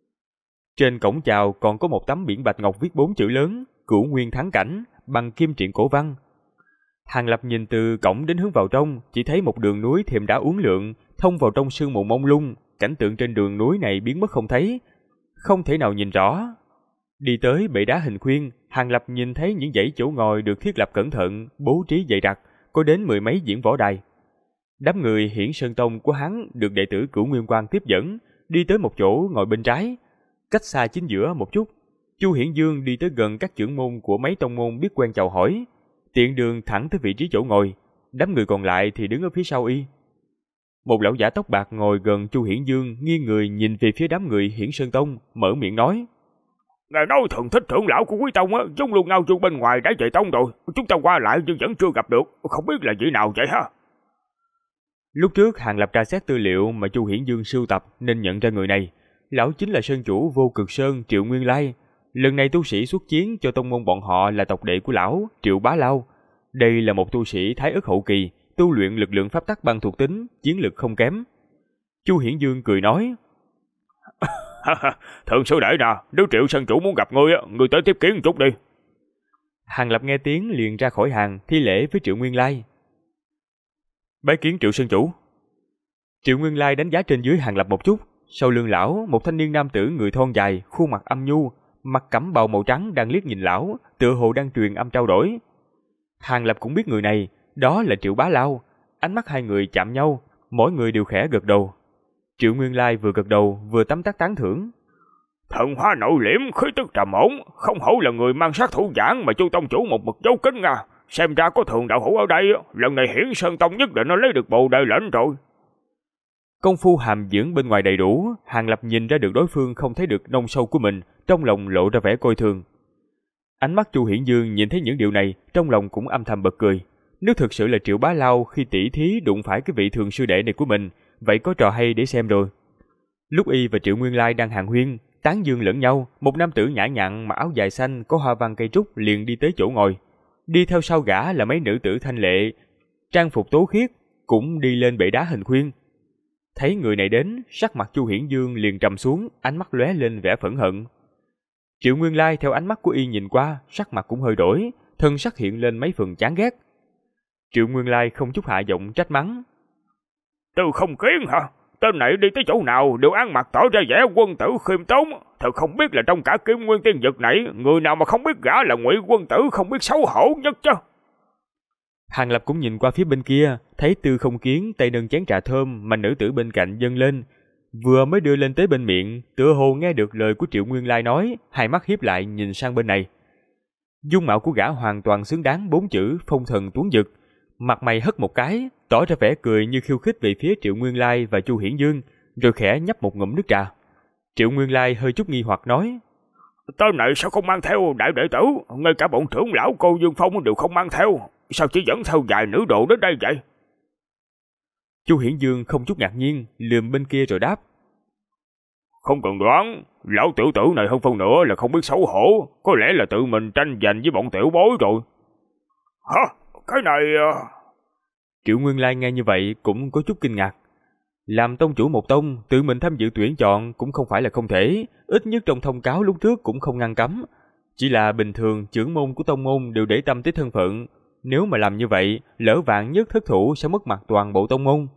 Speaker 1: Trên cổng chào còn có một tấm biển bạch ngọc viết 4 chữ lớn, Cửu Nguyên Thắng Cảnh, bằng kim truyện cổ văn. Hàng Lập nhìn từ cổng đến hướng vào trong, chỉ thấy một đường núi thềm đá uốn lượn, thông vào trong sương mù mông lung, cảnh tượng trên đường núi này biến mất không thấy, không thể nào nhìn rõ. Đi tới bệ đá hình khuyên, Hàng Lập nhìn thấy những dãy chỗ ngồi được thiết lập cẩn thận, bố trí dày đặc, có đến 10 mấy diễn võ đài. Đám người Hiển Sơn Tông của hắn được đệ tử Cửu Nguyên Quang tiếp dẫn, đi tới một chỗ ngồi bên trái, cách xa chính giữa một chút. Chu Hiển Dương đi tới gần các trưởng môn của mấy tông môn biết quen chào hỏi, tiện đường thẳng tới vị trí chỗ ngồi. Đám người còn lại thì đứng ở phía sau y. Một lão giả tóc bạc ngồi gần Chu Hiển Dương, nghiêng người nhìn về phía đám người Hiển Sơn Tông, mở miệng nói:
Speaker 3: Ngài nói thần thích trưởng lão của quý tông á, giống luôn ngao du bên ngoài đã về tông rồi, chúng ta qua lại nhưng vẫn chưa gặp được, không biết là vị nào vậy ha?
Speaker 1: Lúc trước Hàng Lập tra xét tư liệu mà Chu Hiển Dương sưu tập nên nhận ra người này, lão chính là sơn chủ Vô Cực Sơn Triệu Nguyên Lai. Lần này tu sĩ xuất chiến cho tông môn bọn họ là tộc đệ của lão Triệu Bá Lao. Đây là một tu sĩ Thái Ức hậu kỳ, tu luyện lực lượng pháp tắc băng thuộc tính, chiến lực không kém. Chu Hiển Dương cười nói:
Speaker 3: Thượng sư đệ nè, nếu Triệu sơn chủ muốn gặp ngươi tới tiếp kiến một chút đi.
Speaker 1: Hàng Lập nghe tiếng liền ra khỏi hàng, thi lễ với Triệu Nguyên Lai. Bái kiến Triệu sơn chủ. Triệu Nguyên Lai đánh giá trên dưới Hàng Lập một chút, sau lưng lão, một thanh niên nam tử người thon dài, khuôn mặt âm nhu, mặc cẩm bào màu trắng đang liếc nhìn lão, tựa hồ đang truyền âm trao đổi. Hàng Lập cũng biết người này, đó là Triệu Bá Lao. Ánh mắt hai người chạm nhau, mỗi người đều khẽ gật đầu. Triệu Nguyên Lai vừa gật đầu vừa tấm tắc tán thưởng:
Speaker 3: Thần hóa nội liễm, khí tức trầm ổn, không hổ là người mang sát thủ giảng mà Chu tông chủ một mực giấu kín nga. Xem ra có thường đạo hữu ở đây, lần này Hiển Sơn Tông nhất định nó lấy được bồ đề lệnh rồi.
Speaker 1: Công phu hàm dưỡng bên ngoài đầy đủ, Hàng Lập nhìn ra được đối phương không thấy được nông sâu của mình, trong lòng lộ ra vẻ coi thường. Ánh mắt Chu Hiển Dương nhìn thấy những điều này, trong lòng cũng âm thầm bật cười. Nếu thực sự là Triệu Bá Lao khi tỷ thí đụng phải cái vị thường sư đệ này của mình, vậy có trò hay để xem rồi. Lúc y và Triệu Nguyên Lai đang hàn huyên, tán dương lẫn nhau, một nam tử nhã nhặn mặc áo dài xanh có hoa văn cây trúc liền đi tới chỗ ngồi. Đi theo sau gã là mấy nữ tử thanh lệ, trang phục tố khiết, cũng đi lên bệ đá hình khuyên. Thấy người này đến, sắc mặt Chu Hiển Dương liền trầm xuống, ánh mắt lóe lên vẻ phẫn hận. Triệu Nguyên Lai theo ánh mắt của y nhìn qua, sắc mặt cũng hơi đổi, thân sắc hiện lên mấy phần chán ghét. Triệu Nguyên Lai không chút hạ giọng trách mắng:
Speaker 3: Từ không kiến hả? Tên này đi tới chỗ nào đều ăn mặc tỏ ra vẻ quân tử khiêm tốn. Thật không biết là trong cả Kim Nguyên Tiên Dực này, người nào mà không biết gã là Ngụy quân tử không biết xấu hổ nhất chứ.
Speaker 1: Hàng Lập cũng nhìn qua phía bên kia, thấy Tư Không Kiến tay nâng chén trà thơm mà nữ tử bên cạnh dâng lên, vừa mới đưa lên tới bên miệng, tựa hồ nghe được lời của Triệu Nguyên Lai nói, hai mắt híp lại nhìn sang bên này. Dung mạo của gã hoàn toàn xứng đáng 4 chữ phong thần tuấn dực, mặt mày hất một cái, tỏ ra vẻ cười như khiêu khích về phía Triệu Nguyên Lai và Chu Hiển Dương, rồi khẽ nhấp một ngụm nước trà. Triệu Nguyên Lai hơi chút nghi hoặc nói:
Speaker 3: Tên này sao không mang theo đại đệ tử, ngay cả bọn trưởng lão Cô Dương Phong đều không mang theo, sao chỉ dẫn theo vài nữ độ đến đây vậy?
Speaker 1: Chu Hiển Dương không chút ngạc nhiên, lườm bên kia rồi đáp:
Speaker 3: Không cần đoán, Lão tiểu tử này hơn phân nữa là không biết xấu hổ, có lẽ là tự mình tranh giành với bọn tiểu bối rồi. Hả? Cái này...
Speaker 1: Triệu Nguyên Lai nghe như vậy cũng có chút kinh ngạc. Làm tông chủ một tông, tự mình tham dự tuyển chọn cũng không phải là không thể, ít nhất trong thông cáo lúc trước cũng không ngăn cấm. Chỉ là bình thường trưởng môn của tông môn đều để tâm tới thân phận, nếu mà làm như vậy, lỡ vạn nhất thất thủ sẽ mất mặt toàn bộ tông môn.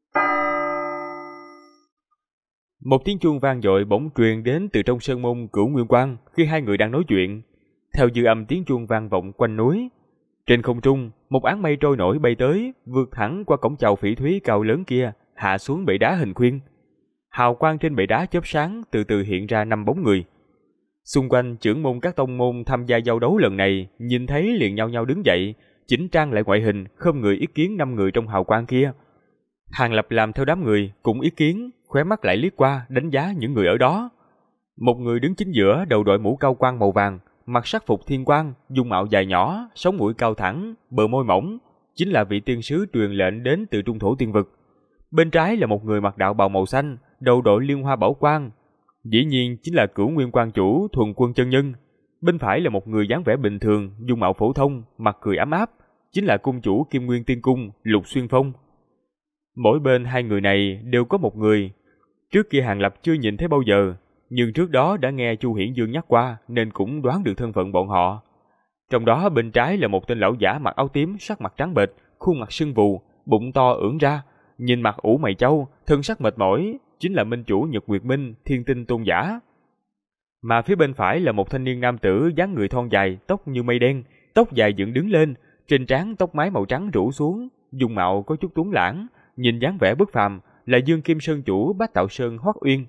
Speaker 1: Một tiếng chuông vang dội bỗng truyền đến từ trong sơn môn Cửu Nguyên Quang khi hai người đang nói chuyện. Theo dư âm tiếng chuông vang vọng quanh núi, trên không trung, một áng mây trôi nổi bay tới, vượt thẳng qua cổng chào phỉ thúy cao lớn kia, hạ xuống bệ đá hình khuyên. Hào quang trên bệ đá chớp sáng, từ từ hiện ra 5 bóng người. Xung quanh trưởng môn các tông môn tham gia giao đấu lần này, nhìn thấy liền nhao nhao đứng dậy, chỉnh trang lại ngoại hình, không người ý kiến 5 người trong hào quang kia. Hàng Lập làm theo đám người, cũng ý kiến, khóe mắt lại liếc qua, đánh giá những người ở đó. Một người đứng chính giữa, đầu đội mũ cao quan màu vàng, mặc sắc phục thiên quang, dung mạo dài nhỏ, sống mũi cao thẳng, bờ môi mỏng, chính là vị tiên sứ truyền lệnh đến từ trung thổ tiên vực. Bên trái là một người mặc đạo bào màu xanh, đầu đội liên hoa bảo quang, dĩ nhiên chính là Cửu Nguyên Quang chủ Thuần Quân chân nhân. Bên phải là một người dáng vẻ bình thường, dung mạo phổ thông, mặt cười ấm áp, chính là cung chủ Kim Nguyên Tiên Cung Lục Xuyên Phong. Mỗi bên hai người này đều có một người. Trước kia Hàng Lập chưa nhìn thấy bao giờ, nhưng trước đó đã nghe Chu Hiển Dương nhắc qua nên cũng đoán được thân phận bọn họ. Trong đó bên trái là một tên lão giả mặc áo tím, sắc mặt trắng bệch, khuôn mặt sưng vù, bụng to ưỡn ra, nhìn mặt ủ mày trâu, thân sắc mệt mỏi, chính là minh chủ Nhật Nguyệt Minh, Thiên Tinh Tôn giả. Mà phía bên phải là một thanh niên nam tử dáng người thon dài, tóc như mây đen, tóc dài dựng đứng lên, trên trán tóc mái màu trắng rủ xuống, dung mạo có chút tuấn lãng, nhìn dáng vẻ bất phàm, là Dương Kim Sơn chủ Bách Tạo Sơn Hoắc Uyên.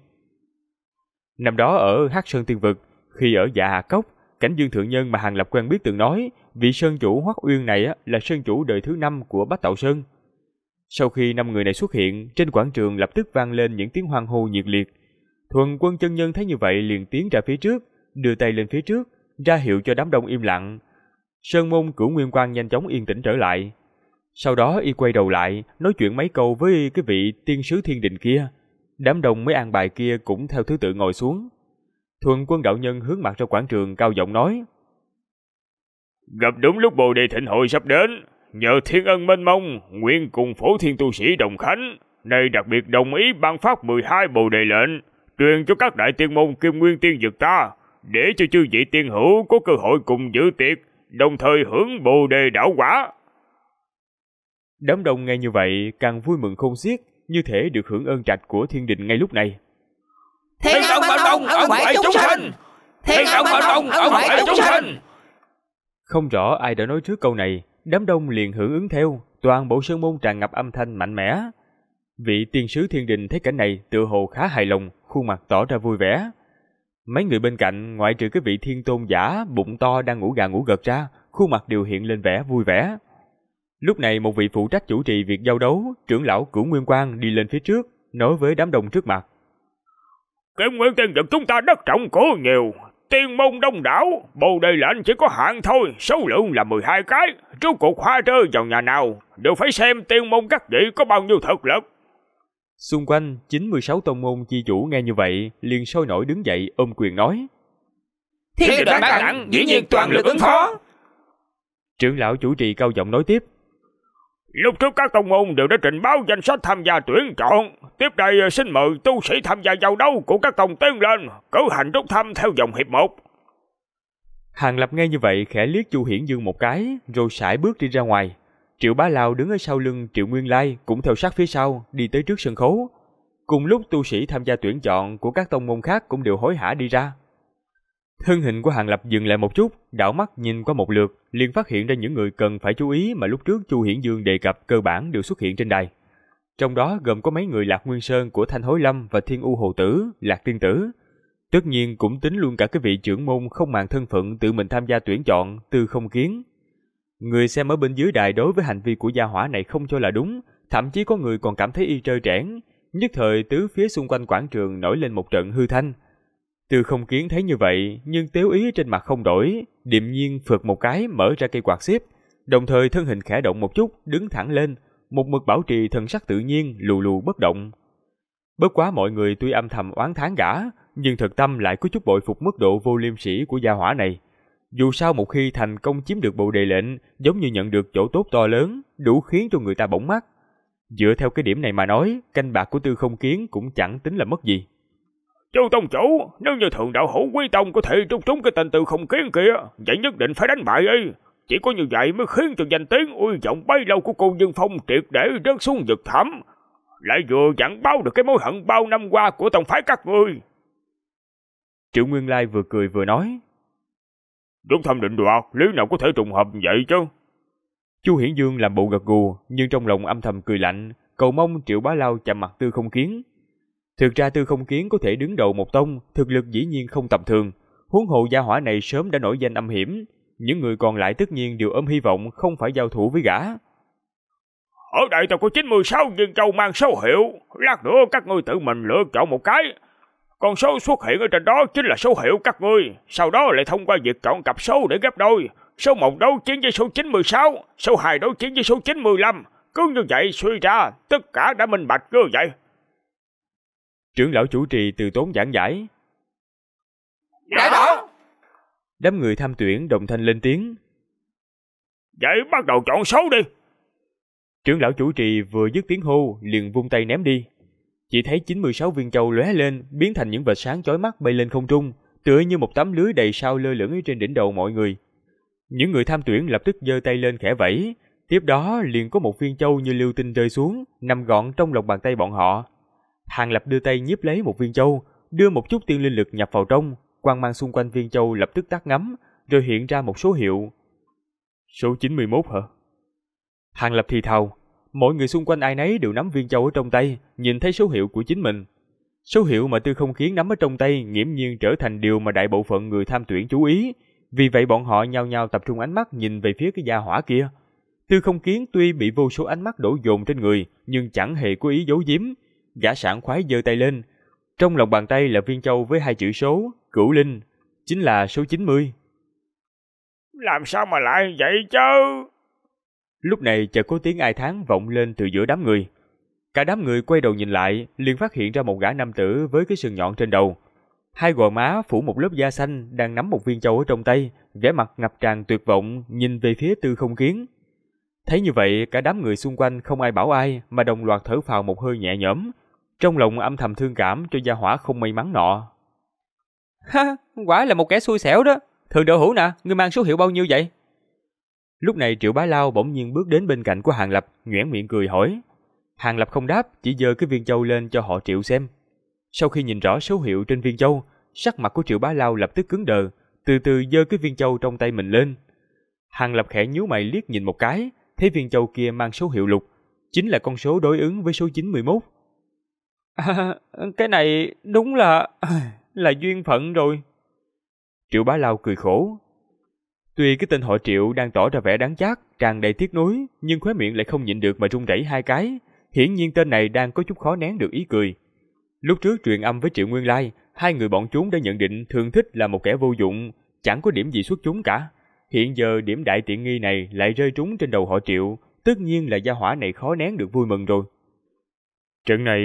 Speaker 1: Năm đó ở Hắc Sơn Tiên Vực, khi ở Dạ Hà Cốc, Cảnh Dương thượng nhân mà Hàng Lập quen biết từng nói, vị sơn chủ Hoắc Uyên này là sơn chủ đời thứ 5 của Bách Tạo Sơn. Sau khi 5 người này xuất hiện, trên quảng trường lập tức vang lên những tiếng hoan hô nhiệt liệt. Thuần Quân chân nhân thấy như vậy liền tiến ra phía trước, đưa tay lên phía trước, ra hiệu cho đám đông im lặng. Sơn môn Cửu Nguyên Quang nhanh chóng yên tĩnh trở lại. Sau đó y quay đầu lại, nói chuyện mấy câu với cái vị tiên sứ thiên đình kia. Đám đông mấy an bài kia cũng theo thứ tự ngồi xuống. Thuần Quân đạo nhân hướng mặt ra quảng trường cao giọng nói:
Speaker 3: Gặp đúng lúc Bồ Đề Thịnh hội sắp đến, nhờ thiên ân mênh mông, nguyện cùng phổ thiên tu sĩ đồng khánh, nay đặc biệt đồng ý ban phát 12 Bồ Đề lệnh, truyền cho các đại tiên môn Kim Nguyên Tiên vực ta, để cho chư vị tiên hữu có cơ hội cùng dự tiệc, đồng thời hưởng Bồ Đề đạo quả.
Speaker 1: Đám đông nghe như vậy càng vui mừng khôn xiết, như thể được hưởng ơn trạch của thiên đình ngay lúc này.
Speaker 4: Thiên ân mênh mông ở ngoại chúng sinh, thiên ân mênh mông ở ngoại chúng sinh.
Speaker 1: Không rõ ai đã nói trước câu này, đám đông liền hưởng ứng theo, toàn bộ sơn môn tràn ngập âm thanh mạnh mẽ. Vị tiên sứ thiên đình thấy cảnh này tựa hồ khá hài lòng, khuôn mặt tỏ ra vui vẻ. Mấy người bên cạnh, ngoại trừ cái vị thiên tôn giả bụng to đang ngủ gà ngủ gật ra, khuôn mặt đều hiện lên vẻ vui vẻ. Lúc này một vị phụ trách chủ trì việc giao đấu, trưởng lão Cửu Nguyên Quang đi lên phía trước, nói với đám đông trước mặt:
Speaker 3: Kim Nguyên Tiên vực chúng ta đất trọng có nhiều, tiên môn đông đảo, Bồ Đề lệnh chỉ có hạn thôi, số lượng là 12 cái. Rốt cuộc hoa rơi vào nhà nào, đều phải xem tiên môn các vị có bao nhiêu thực lực.
Speaker 1: Xung quanh 96 tông môn chi chủ nghe như vậy, liền sôi nổi đứng dậy ôm quyền nói:
Speaker 4: Thiên đình ban tặng, dĩ nhiên toàn lực ứng phó.
Speaker 1: Trưởng lão chủ trì cao giọng nói tiếp:
Speaker 3: Lúc trước các tông môn đều đã trình báo danh sách tham gia tuyển chọn, tiếp đây xin mời tu sĩ tham gia giao đấu của các tông tiến lên, cử hành rút thăm theo dòng hiệp 1.
Speaker 1: Hàng Lập nghe như vậy khẽ liếc Chu Hiển Dương một cái, rồi sải bước đi ra ngoài. Triệu Bá Lao đứng ở sau lưng Triệu Nguyên Lai cũng theo sát phía sau, đi tới trước sân khấu. Cùng lúc tu sĩ tham gia tuyển chọn của các tông môn khác cũng đều hối hả đi ra. Thân hình của Hàng Lập dừng lại một chút, đảo mắt nhìn qua một lượt, liền phát hiện ra những người cần phải chú ý mà lúc trước Chu Hiển Dương đề cập cơ bản đều xuất hiện trên đài. Trong đó gồm có mấy người Lạc Nguyên Sơn của Thanh Hối Lâm và Thiên U Hồ Tử, Lạc Tiên Tử. Tất nhiên cũng tính luôn cả cái vị trưởng môn không màng thân phận tự mình tham gia tuyển chọn, Tư Không Kiến. Người xem ở bên dưới đài đối với hành vi của gia hỏa này không cho là đúng, thậm chí có người còn cảm thấy y trơ trẽn. Nhất thời tứ phía xung quanh quảng trường nổi lên một trận hư thanh. Tư Không Kiến thấy như vậy, nhưng tếu ý trên mặt không đổi, điềm nhiên phượt một cái mở ra cây quạt xếp, đồng thời thân hình khẽ động một chút, đứng thẳng lên, một mực bảo trì thần sắc tự nhiên, lù lù bất động. Bất quá mọi người tuy âm thầm oán thán gã, nhưng thực tâm lại có chút bội phục mức độ vô liêm sỉ của gia hỏa này. Dù sao một khi thành công chiếm được bộ đề lệnh, giống như nhận được chỗ tốt to lớn, đủ khiến cho người ta bỗng mắt. Dựa theo cái điểm này mà nói, canh bạc của Tư Không Kiến cũng chẳng tính là mất gì.
Speaker 3: Chu tông chủ, nếu như thượng đạo hữu Quý Tông có thể trúng trúng cái tên Tư Không Kiến kia, vậy nhất định phải đánh bại y. Chỉ có như vậy mới khiến cho danh tiếng uy vọng bấy lâu của cô Dương Phong triệt để rớt xuống vực thẳm, lại vừa dặn báo được cái mối hận bao năm qua của tông phái các ngươi.
Speaker 1: Triệu Nguyên Lai vừa cười vừa nói.
Speaker 3: Rút thăm định đoạt, lý nào có thể trùng hợp vậy chứ?
Speaker 1: Chu Hiển Dương làm bộ gật gù, nhưng trong lòng âm thầm cười lạnh, cầu mong Triệu Bá Lao chạm mặt Tư Không Kiến. Thực ra Tư Không Kiến có thể đứng đầu một tông, thực lực dĩ nhiên không tầm thường, huống hồ gia hỏa này sớm đã nổi danh âm hiểm, những người còn lại tất nhiên đều ôm hy vọng không phải giao thủ với gã.
Speaker 3: Ở đây tôi có 96 viên châu mang số hiệu, lát nữa các ngươi tự mình lựa chọn một cái. Con số xuất hiện ở trên đó chính là số hiệu các ngươi, sau đó lại thông qua việc chọn cặp số để ghép đôi. Số 1 đấu chiến với số 96, số 2 đấu chiến với số 95. Cứ như vậy suy ra, tất cả đã minh bạch như vậy.
Speaker 1: Trưởng lão chủ trì từ tốn giảng giải.
Speaker 4: Dạ đó.
Speaker 1: Đám người tham tuyển đồng thanh lên tiếng.
Speaker 3: Vậy bắt đầu chọn số đi.
Speaker 1: Trưởng lão chủ trì vừa dứt tiếng hô, liền vung tay ném đi. Chỉ thấy 96 viên châu lóe lên, biến thành những vệt sáng chói mắt bay lên không trung, tựa như một tấm lưới đầy sao lơ lửng trên đỉnh đầu mọi người. Những người tham tuyển lập tức giơ tay lên khẽ vẫy, tiếp đó liền có một viên châu như lưu tinh rơi xuống, nằm gọn trong lòng bàn tay bọn họ. Hàng Lập đưa tay nhiếp lấy một viên châu, đưa một chút tiên linh lực nhập vào trong, quang mang xung quanh viên châu lập tức tắt ngấm, rồi hiện ra một số hiệu. Số 91 hả? Hàng Lập thì thào, mọi người xung quanh ai nấy đều nắm viên châu ở trong tay, nhìn thấy số hiệu của chính mình. Số hiệu mà Tư Không Kiến nắm ở trong tay nghiễm nhiên trở thành điều mà đại bộ phận người tham tuyển chú ý, vì vậy bọn họ nhao nhao tập trung ánh mắt nhìn về phía cái gia hỏa kia. Tư Không Kiến tuy bị vô số ánh mắt đổ dồn trên người, nhưng chẳng hề có ý giấu giếm, gã sảng khoái giơ tay lên. Trong lòng bàn tay là viên châu với 2 chữ số, Cửu Linh, chính là số 90.
Speaker 3: Làm sao mà lại vậy chứ?
Speaker 1: Lúc này chợt có tiếng ai thán vọng lên từ giữa đám người. Cả đám người quay đầu nhìn lại, liền phát hiện ra một gã nam tử với cái sừng nhọn trên đầu. 2 gò má phủ một lớp da xanh đang nắm một viên châu ở trong tay, vẻ mặt ngập tràn tuyệt vọng nhìn về phía Tư Không Kiến. Thấy như vậy, cả đám người xung quanh không ai bảo ai mà đồng loạt thở phào một hơi nhẹ nhõm, trong lòng âm thầm thương cảm cho gia hỏa không may mắn nọ.
Speaker 2: Ha, quả là một kẻ xui xẻo đó. Thượng đạo hữu nè, ngươi mang số hiệu bao nhiêu vậy?
Speaker 1: Lúc này Triệu Bá Lao bỗng nhiên bước đến bên cạnh của Hàng Lập, nhoẻn miệng cười hỏi. Hàng Lập không đáp, chỉ giơ cái viên châu lên cho họ Triệu xem. Sau khi nhìn rõ số hiệu trên viên châu, sắc mặt của Triệu Bá Lao lập tức cứng đờ, từ từ giơ cái viên châu trong tay mình lên. Hàng Lập khẽ nhíu mày liếc nhìn một cái, thấy viên châu kia mang số hiệu lục, chính là con số đối ứng với số 91.
Speaker 2: Cái này đúng là duyên phận rồi.
Speaker 1: Triệu Bá Lao cười khổ. Tuy cái tên họ Triệu đang tỏ ra vẻ đáng chát, tràn đầy tiếc nuối, nhưng khóe miệng lại không nhịn được mà run rẩy 2 cái. Hiển nhiên tên này đang có chút khó nén được ý cười. Lúc trước truyền âm với Triệu Nguyên Lai, 2 người bọn chúng đã nhận định Thường Thích là một kẻ vô dụng, chẳng có điểm gì xuất chúng cả. Hiện giờ điểm đại tiện nghi này lại rơi trúng trên đầu họ Triệu, tất nhiên là gia hỏa này khó nén được vui mừng rồi. Trận này...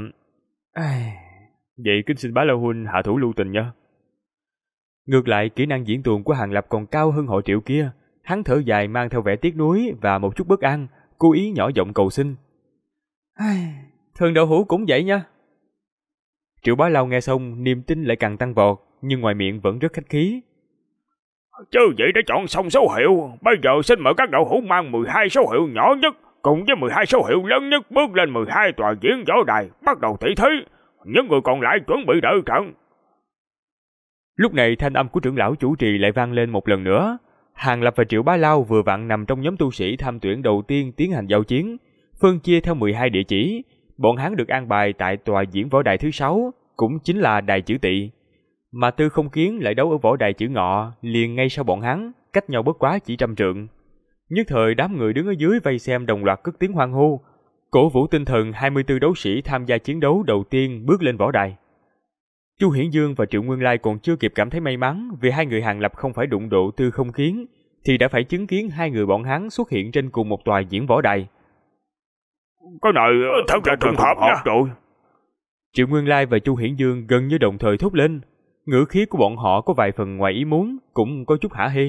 Speaker 1: Vậy kính xin Bá Lao huynh hạ thủ lưu tình nha. Ngược lại, kỹ năng diễn tuồng của Hàng Lập còn cao hơn họ Triệu kia. Hắn thở dài mang theo vẻ tiếc nuối và một chút bất an, cố ý nhỏ giọng cầu xin.
Speaker 2: Thường đạo hữu cũng vậy nha.
Speaker 1: Triệu Bá Lao nghe xong, niềm tin lại càng tăng vọt, nhưng ngoài miệng vẫn rất khách khí.
Speaker 3: Chứ vậy đã chọn xong số hiệu, bây giờ xin mời các đạo hữu mang 12 số hiệu nhỏ nhất, cùng với 12 số hiệu lớn nhất bước lên 12 tòa diễn võ đài, bắt đầu tỷ thí. Những người còn lại chuẩn bị đợi trận.
Speaker 1: Lúc này thanh âm của trưởng lão chủ trì lại vang lên một lần nữa. Hàng Lập và Triệu Bá Lao vừa vặn nằm trong nhóm tu sĩ tham tuyển đầu tiên tiến hành giao chiến, phân chia theo 12 địa chỉ. Bọn hắn được an bài tại tòa diễn võ đài thứ 6, cũng chính là đài chữ Tỵ. Mà Tư Không Kiến lại đấu ở võ đài chữ Ngọ, liền ngay sau bọn hắn, cách nhau bất quá chỉ 100 trượng. Nhất thời đám người đứng ở dưới vây xem đồng loạt cất tiếng hoan hô, cổ vũ tinh thần 24 đấu sĩ tham gia chiến đấu đầu tiên bước lên võ đài. Chu Hiển Dương và Triệu Nguyên Lai còn chưa kịp cảm thấy may mắn vì 2 người Hàng Lập không phải đụng độ Tư Không Kiến, thì đã phải chứng kiến 2 người bọn hắn xuất hiện trên cùng một tòa diễn võ đài.
Speaker 3: Cái này thật là trùng hợp rồi.
Speaker 1: Triệu Nguyên Lai và Chu Hiển Dương gần như đồng thời thốt lên. Ngữ khí của bọn họ có vài phần ngoài ý muốn, cũng có chút hả hê.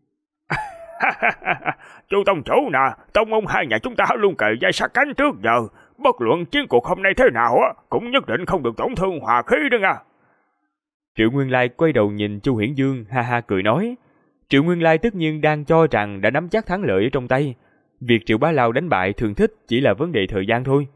Speaker 3: Chu tông chủ nè, tông môn hai nhà chúng ta luôn kề vai sát cánh trước giờ. Bất luận chiến cuộc hôm nay thế nào cũng nhất định không được tổn thương hòa khí đó nha.
Speaker 1: Triệu Nguyên Lai quay đầu nhìn Chu Hiển Dương, ha ha cười nói. Triệu Nguyên Lai tất nhiên đang cho rằng đã nắm chắc thắng lợi ở trong tay. Việc Triệu Bá Lao đánh bại Thường Thích chỉ là vấn đề thời gian thôi.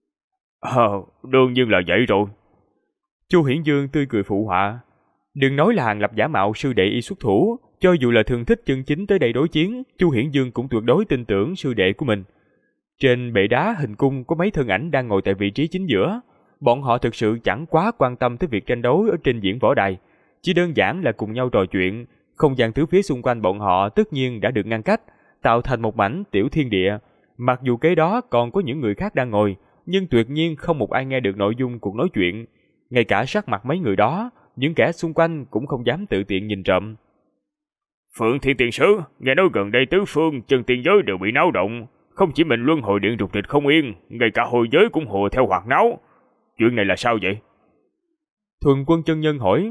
Speaker 3: Đương nhiên là vậy rồi.
Speaker 1: Chu Hiển Dương tươi cười phụ họa. Đừng nói là Hàng Lập giả mạo sư đệ y xuất thủ, cho dù là Thường Thích chân chính tới đây đối chiến, Chu Hiển Dương cũng tuyệt đối tin tưởng sư đệ của mình. Trên bệ đá hình cung có mấy thân ảnh đang ngồi tại vị trí chính giữa. Bọn họ thực sự chẳng quá quan tâm tới việc tranh đấu ở trên diễn võ đài, chỉ đơn giản là cùng nhau trò chuyện. Không gian tứ phía xung quanh bọn họ tất nhiên đã được ngăn cách, tạo thành một mảnh tiểu thiên địa. Mặc dù kế đó còn có những người khác đang ngồi, nhưng tuyệt nhiên không một ai nghe được nội dung cuộc nói chuyện. Ngay cả sắc mặt mấy người đó, những kẻ xung quanh cũng không dám tự tiện nhìn trộm.
Speaker 3: Phượng Thiên Tiên Sứ, nghe nói gần đây tứ phương chân tiên giới đều bị náo động, không chỉ mình luân hồi điện rục rịch không yên, ngay cả hồi giới cũng hùa theo hoạt náo. Chuyện này là sao vậy?
Speaker 1: Thuần Quân chân nhân hỏi.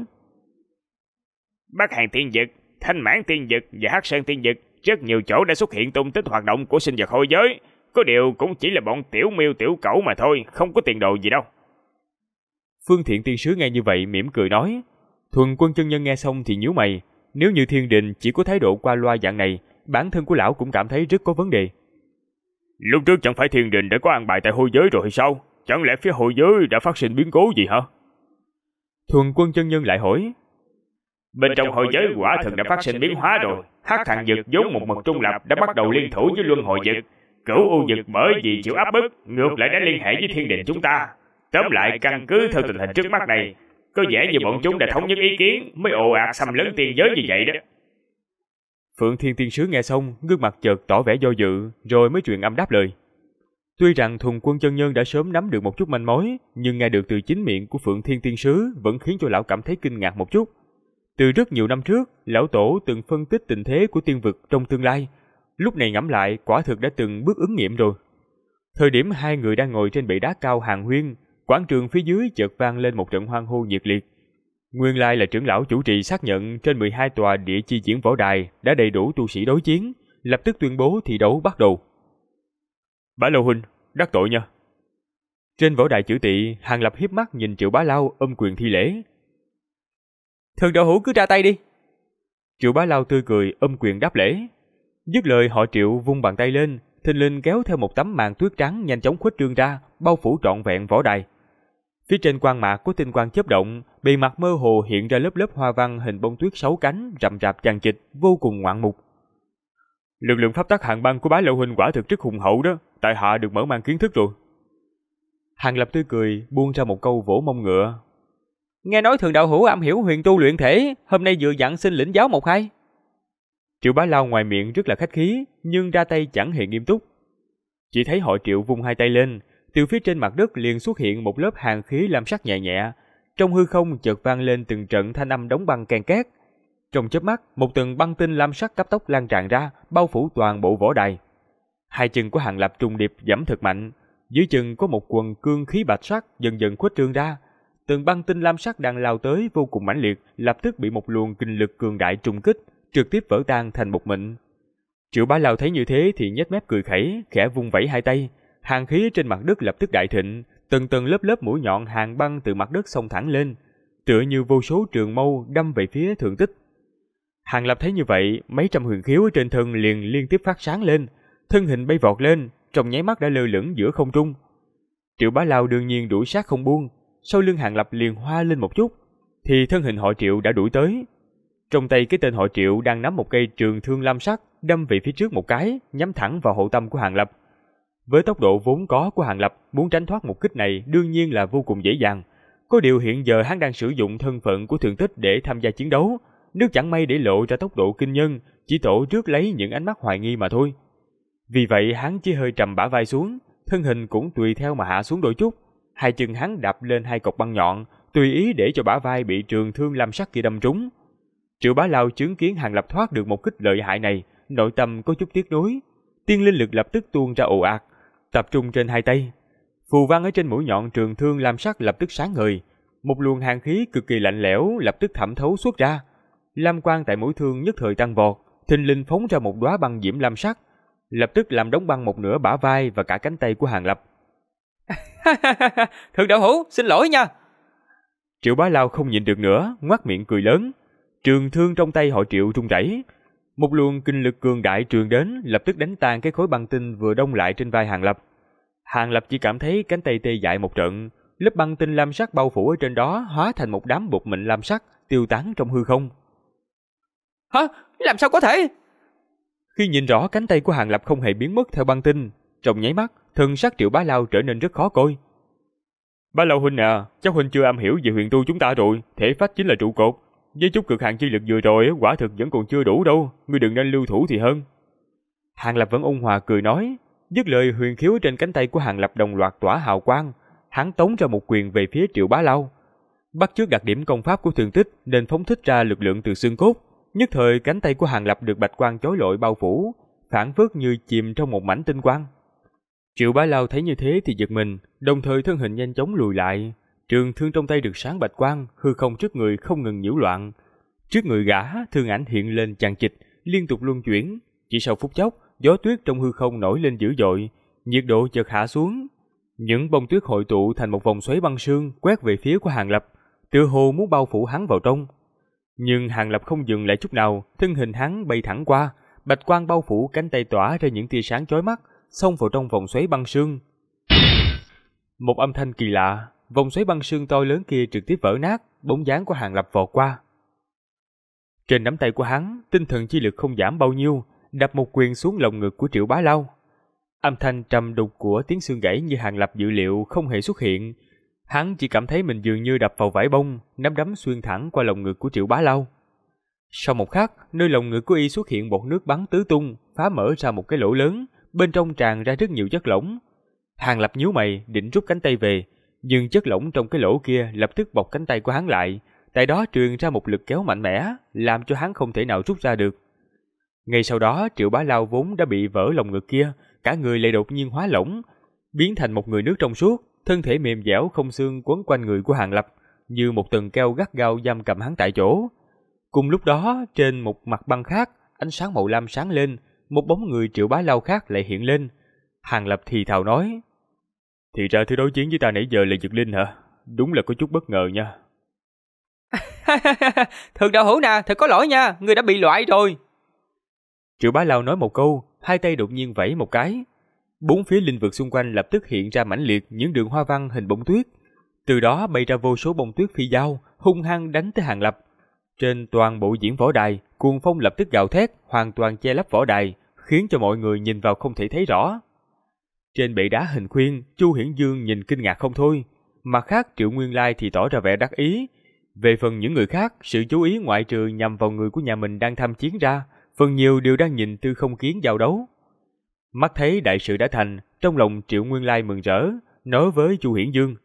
Speaker 3: Bắc Hàng Tiên Dực, Thanh Mãn Tiên Dực và Hắc Sơn Tiên Dực, rất nhiều chỗ đã xuất hiện tung tích hoạt động của sinh vật hồi giới. Có điều cũng chỉ là bọn tiểu miêu tiểu cẩu mà thôi, không có tiền đồ gì đâu.
Speaker 1: Phương Thiện Tiên Sứ nghe như vậy mỉm cười nói. Thuần Quân chân nhân nghe xong thì nhíu mày. Nếu như Thiên Đình chỉ có thái độ qua loa dạng này, bản thân của lão cũng cảm thấy rất có vấn đề.
Speaker 3: Lúc trước chẳng phải Thiên Đình đã có an bài tại hồi giới rồi hay sao? Chẳng lẽ phía hồi giới đã phát sinh biến cố gì hả?
Speaker 1: Thuần Quân chân nhân lại hỏi.
Speaker 3: Bên trong hồi giới quả thực đã phát sinh biến hóa rồi. Hắc Thằng Dực vốn một mực trung lập đã bắt đầu liên thủ với Luân Hồi Dực. Cửu U Dực bởi vì chịu áp bức, ngược lại đã liên hệ với Thiên Đình chúng ta. Tóm lại căn cứ theo tình hình trước mắt này, có vẻ như bọn chúng đã thống nhất ý kiến mới ồ ạt xâm lấn tiên giới như vậy đó.
Speaker 1: Phượng Thiên Tiên Sứ nghe xong, gương mặt chợt tỏ vẻ do dự, rồi mới truyền âm đáp lời. Tuy rằng Thuần Quân chân nhân đã sớm nắm được một chút manh mối, nhưng nghe được từ chính miệng của Phượng Thiên Tiên Sứ vẫn khiến cho lão cảm thấy kinh ngạc một chút. Từ rất nhiều năm trước, lão tổ từng phân tích tình thế của tiên vực trong tương lai. Lúc này ngẫm lại, quả thực đã từng bước ứng nghiệm rồi. Thời điểm hai người đang ngồi trên bệ đá cao hàng huyên, quảng trường phía dưới chợt vang lên một trận hoan hô nhiệt liệt. Nguyên lai là trưởng lão chủ trì xác nhận trên 12 tòa địa chi diễn võ đài đã đầy đủ tu sĩ đối chiến, lập tức tuyên bố thi đấu bắt đầu. Bá Lâu huynh, đắc tội nha. Trên võ đài chữ tỵ, Hàng Lập hiếp mắt nhìn Triệu Bá Lao ôm quyền thi lễ. Thần đạo hữu cứ ra tay đi. Triệu Bá Lao tươi cười ôm quyền đáp lễ. Dứt lời họ Triệu vung bàn tay lên, thình lình kéo theo một tấm màn tuyết trắng nhanh chóng khuếch trương ra, bao phủ trọn vẹn võ đài. Phía trên quang mạc có tinh quang chớp động, bề mặt mơ hồ hiện ra lớp lớp hoa văn hình bông tuyết 6 cánh, rậm rạp chằng chịt, vô cùng ngoạn mục. Lực lượng pháp tắc hạng băng của Bá Lâu huynh quả thực rất hùng hậu đó, tại hạ được mở mang kiến thức rồi. Hàng Lập tươi cười, buông ra một câu vỗ mông ngựa. Nghe nói Thường đạo hữu am hiểu huyền tu luyện thể, hôm nay vừa dặn xin lĩnh giáo một hai. Triệu Bá Lao ngoài miệng rất là khách khí, nhưng ra tay chẳng hề nghiêm túc. Chỉ thấy họ Triệu vung hai tay lên, từ phía trên mặt đất liền xuất hiện một lớp hàn khí lam sắc nhẹ nhẹ. Trong hư không chợt vang lên từng trận thanh âm đóng băng ken két. Trong chớp mắt, một tầng băng tinh lam sắc cấp tốc lan tràn ra, bao phủ toàn bộ võ đài. Hai chân của Hàng Lập trùng điệp giẫm thật mạnh, dưới chân có một quần cương khí bạch sắc dần dần khuếch trương ra. Tầng băng tinh lam sắc đang lao tới vô cùng mãnh liệt, lập tức bị một luồng kinh lực cường đại trùng kích, trực tiếp vỡ tan thành một mịn. Triệu Bá Lao thấy như thế thì nhếch mép cười khẩy, khẽ vung vẩy hai tay, hàn khí trên mặt đất lập tức đại thịnh, từng tầng lớp lớp mũi nhọn hàn băng từ mặt đất xông thẳng lên, tựa như vô số trường mâu đâm về phía Thượng Tích. Hàng Lập thấy như vậy, mấy trăm huyền khiếu ở trên thân liền liên tiếp phát sáng lên, thân hình bay vọt lên, trong nháy mắt đã lơ lửng giữa không trung. Triệu Bá Lao đương nhiên đuổi sát không buông, sau lưng Hàng Lập liền hoa lên một chút, thì thân hình họ Triệu đã đuổi tới. Trong tay cái tên họ Triệu đang nắm một cây trường thương lam sắc, đâm về phía trước một cái, nhắm thẳng vào hộ tâm của Hàng Lập. Với tốc độ vốn có của Hàng Lập, muốn tránh thoát một kích này đương nhiên là vô cùng dễ dàng. Có điều hiện giờ hắn đang sử dụng thân phận của Thượng Tích để tham gia chiến đấu, nếu chẳng may để lộ ra tốc độ kinh nhân, chỉ tổ rước lấy những ánh mắt hoài nghi mà thôi. Vì vậy hắn chỉ hơi trầm bả vai xuống, thân hình cũng tùy theo mà hạ xuống đôi chút, hai chân hắn đạp lên hai cọc băng nhọn, tùy ý để cho bả vai bị trường thương lam sắc kia đâm trúng. Triệu Bá Lao chứng kiến Hàng Lập thoát được một kích lợi hại này, nội tâm có chút tiếc nuối, tiên linh lực lập tức tuôn ra ồ ạt, tập trung trên hai tay. Phù văn ở trên mũi nhọn trường thương lam sắc lập tức sáng ngời, một luồng hàn khí cực kỳ lạnh lẽo lập tức thẩm thấu xuất ra. Lam quang tại mũi thương nhất thời tăng vọt, thình lình phóng ra một đóa băng diễm lam sắc, lập tức làm đóng băng một nửa bả vai và cả cánh tay của Hàn Lập.
Speaker 2: Thượng đạo hữu, xin lỗi nha.
Speaker 1: Triệu Bá Lao không nhịn được nữa, ngoác miệng cười lớn. Trường thương trong tay họ Triệu rung rẩy, một luồng kinh lực cường đại truyền đến, lập tức đánh tan cái khối băng tinh vừa đông lại trên vai Hàn Lập. Hàn Lập chỉ cảm thấy cánh tay tê dại một trận, lớp băng tinh lam sắc bao phủ ở trên đó hóa thành một đám bột mịn lam sắc, tiêu tán trong hư không.
Speaker 2: Hả? Làm sao có thể?
Speaker 1: Khi nhìn rõ cánh tay của Hàn Lập không hề biến mất theo băng tinh, trong nháy mắt, thân sắc Triệu Bá Lao trở nên rất khó coi. Bá Lao huynh à, chắc huynh chưa am hiểu về huyền tu chúng ta rồi, thể phách chính là trụ cột. Với chút cực hạn chi lực vừa rồi, quả thực vẫn còn chưa đủ đâu, ngươi đừng nên lưu thủ thì hơn. Hàn Lập vẫn ôn hòa cười nói, dứt lời huyền khiếu trên cánh tay của Hàn Lập đồng loạt tỏa hào quang, hắn tống ra một quyền về phía Triệu Bá Lao. Bắt chước đặc điểm công pháp của Thường Tích nên phóng thích ra lực lượng từ xương cốt, nhất thời cánh tay của Hàn Lập được bạch quang chói lọi bao phủ, phảng phất như chìm trong một mảnh tinh quang. Triệu Bá Lao thấy như thế thì giật mình, đồng thời thân hình nhanh chóng lùi lại. Trường thương trong tay được sáng bạch quang, hư không trước người không ngừng nhiễu loạn. Trước người gã, thương ảnh hiện lên chằng chịt, liên tục luân chuyển. Chỉ sau phút chốc, gió tuyết trong hư không nổi lên dữ dội, nhiệt độ chợt hạ xuống. Những bông tuyết hội tụ thành một vòng xoáy băng sương quét về phía của Hàn Lập, tựa hồ muốn bao phủ hắn vào trong. Nhưng Hàn Lập không dừng lại chút nào, thân hình hắn bay thẳng qua, bạch quang bao phủ cánh tay tỏa ra những tia sáng chói mắt, xông vào trong vòng xoáy băng sương. Một âm thanh kỳ lạ, vòng xoáy băng sương to lớn kia trực tiếp vỡ nát, bóng dáng của Hàn Lập vọt qua. Trên nắm tay của hắn, tinh thần chi lực không giảm bao nhiêu, đập một quyền xuống lồng ngực của Triệu Bá Lao. Âm thanh trầm đục của tiếng xương gãy như Hàn Lập dự liệu không hề xuất hiện. Hắn chỉ cảm thấy mình dường như đập vào vải bông, nắm đấm xuyên thẳng qua lồng ngực của Triệu Bá Lao. Sau một khắc, nơi lồng ngực của y xuất hiện bọt nước bắn tứ tung, phá mở ra một cái lỗ lớn, bên trong tràn ra rất nhiều chất lỏng. Hàn Lập nhíu mày, định rút cánh tay về, nhưng chất lỏng trong cái lỗ kia lập tức bọc cánh tay của hắn lại, tại đó truyền ra một lực kéo mạnh mẽ, làm cho hắn không thể nào rút ra được. Ngay sau đó, Triệu Bá Lao vốn đã bị vỡ lồng ngực kia, cả người lại đột nhiên hóa lỏng, biến thành một người nước trong suốt, thân thể mềm dẻo không xương quấn quanh người của Hàn Lập, như một tầng keo gắt gao giam cầm hắn tại chỗ. Cùng lúc đó, trên một mặt băng khác, ánh sáng màu lam sáng lên, một bóng người Triệu Bá Lao khác lại hiện lên. Hàn Lập thì thào nói, thì ra thứ đối chiến với ta nãy giờ là Dực Linh hả? Đúng là có chút bất ngờ nha.
Speaker 2: Thượng đạo hữu nè, thật có lỗi nha, người đã bị loại rồi.
Speaker 1: Triệu Bá Lao nói một câu, hai tay đột nhiên vẫy một cái. Bốn phía linh vực xung quanh lập tức hiện ra mãnh liệt những đường hoa văn hình bông tuyết. Từ đó bay ra vô số bông tuyết phi dao, hung hăng đánh tới Hàn Lập. Trên toàn bộ diễn võ đài, cuồng phong lập tức gào thét, hoàn toàn che lấp võ đài, khiến cho mọi người nhìn vào không thể thấy rõ. Trên bệ đá hình khuyên, Chu Hiển Dương nhìn kinh ngạc không thôi. Mặt khác Triệu Nguyên Lai thì tỏ ra vẻ đắc ý. Về phần những người khác, sự chú ý ngoại trừ nhằm vào người của nhà mình đang tham chiến ra, phần nhiều đều đang nhìn Tư Không Kiến giao đấu. Mắt thấy đại sự đã thành, trong lòng Triệu Nguyên Lai mừng rỡ, nói với Chu Hiển Dương.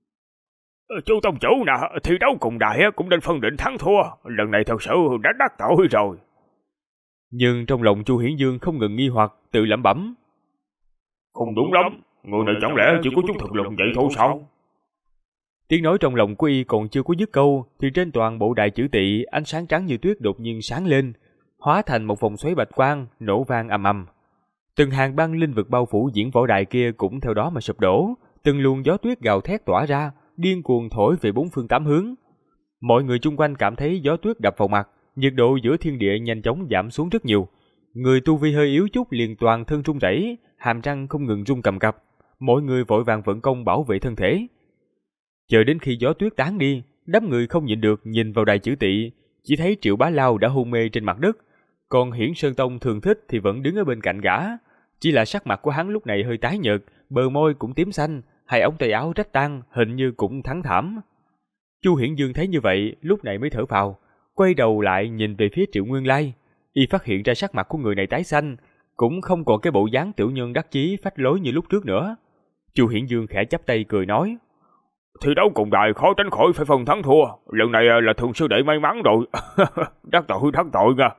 Speaker 3: Chu tông chủ nè, thi đấu cùng đại cũng nên phân định thắng thua, lần này thật sự đã đắc tội rồi.
Speaker 1: Nhưng trong lòng Chu Hiển Dương không ngừng nghi hoặc, tự lẩm bẩm.
Speaker 3: Không đúng lắm, người này chẳng lẽ chỉ có chút thực lực vậy thôi sao?
Speaker 1: Tiếng nói trong lòng của y còn chưa có dứt câu, thì trên toàn bộ đại chữ tỵ ánh sáng trắng như tuyết đột nhiên sáng lên, hóa thành một vòng xoáy bạch quang, nổ vang ầm ầm. Từng hàng băng linh vực bao phủ diễn võ đài kia cũng theo đó mà sụp đổ, từng luồng gió tuyết gào thét tỏa ra, điên cuồng thổi về bốn phương tám hướng. Mọi người chung quanh cảm thấy gió tuyết đập vào mặt, nhiệt độ giữa thiên địa nhanh chóng giảm xuống rất nhiều. Người tu vi hơi yếu chút liền toàn thân run rẩy, hàm răng không ngừng rung cầm cập. Mọi người vội vàng vận công bảo vệ thân thể. Chờ đến khi gió tuyết tán đi, đám người không nhịn được nhìn vào đài chữ tỵ, chỉ thấy Triệu Bá Lao đã hôn mê trên mặt đất, còn Hiển Sơn Tông Thường Thích thì vẫn đứng ở bên cạnh gã. Chỉ là sắc mặt của hắn lúc này hơi tái nhợt, bờ môi cũng tím xanh, hai ống tay áo rách tan, hình như cũng thắng thảm. Chu Hiển Dương thấy như vậy, lúc này mới thở phào, quay đầu lại nhìn về phía Triệu Nguyên Lai, y phát hiện ra sắc mặt của người này tái xanh, cũng không còn cái bộ dáng tiểu nhân đắc chí phách lối như lúc trước nữa. Chu Hiển Dương khẽ chắp tay cười nói:
Speaker 3: Thi đấu cùng đại khó tránh khỏi phải phân thắng thua, lần này là thường sư đệ may mắn rồi. Đắc tội nha.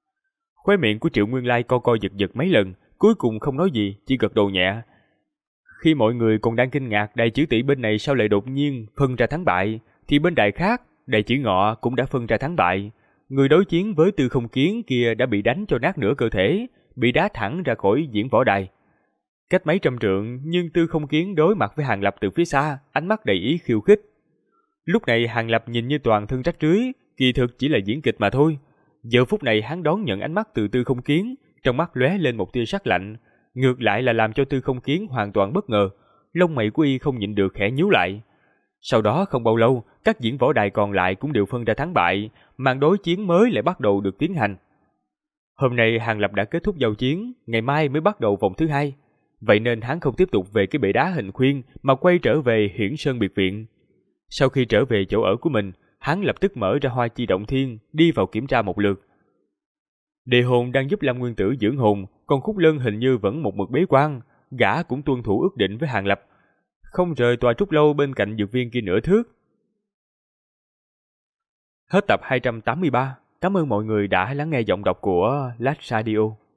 Speaker 1: Khóe miệng của Triệu Nguyên Lai co co giật giật mấy lần, cuối cùng không nói gì, chỉ gật đầu nhẹ. Khi mọi người còn đang kinh ngạc đại chữ Tỵ bên này sao lại đột nhiên phân ra thắng bại, thì bên đại khác, đại chữ Ngọ cũng đã phân ra thắng bại. Người đối chiến với Tư Không Kiến kia đã bị đánh cho nát nửa cơ thể, bị đá thẳng ra khỏi diễn võ đài. Cách mấy trăm trượng, nhưng Tư Không Kiến đối mặt với Hàng Lập từ phía xa, ánh mắt đầy ý khiêu khích. Lúc này Hàng Lập nhìn như toàn thân rách rưới, kỳ thực chỉ là diễn kịch mà thôi. Giờ phút này hắn đón nhận ánh mắt từ Tư Không Kiến, trong mắt lóe lên một tia sắc lạnh, ngược lại là làm cho Tư Không Kiến hoàn toàn bất ngờ, lông mày của y không nhịn được khẽ nhíu lại. Sau đó không bao lâu, các diễn võ đài còn lại cũng đều phân ra thắng bại, màn đối chiến mới lại bắt đầu được tiến hành. Hôm nay Hàng Lập đã kết thúc giao chiến, ngày mai mới bắt đầu vòng thứ hai. Vậy nên hắn không tiếp tục về cái bệ đá hình khuyên mà quay trở về Hiển Sơn biệt viện. Sau khi trở về chỗ ở của mình, hắn lập tức mở ra Hoa Chi Động Thiên, đi vào kiểm tra một lượt. Đề Hồn đang giúp Lâm Nguyên Tử dưỡng hồn, còn Khúc Lân hình như vẫn một mực bế quan, gã cũng tuân thủ ước định với Hàng Lập, không rời tòa trúc lâu bên cạnh dược viên kia nửa thước. Hết tập 283. Cảm ơn mọi người đã lắng nghe giọng đọc của Last Radio.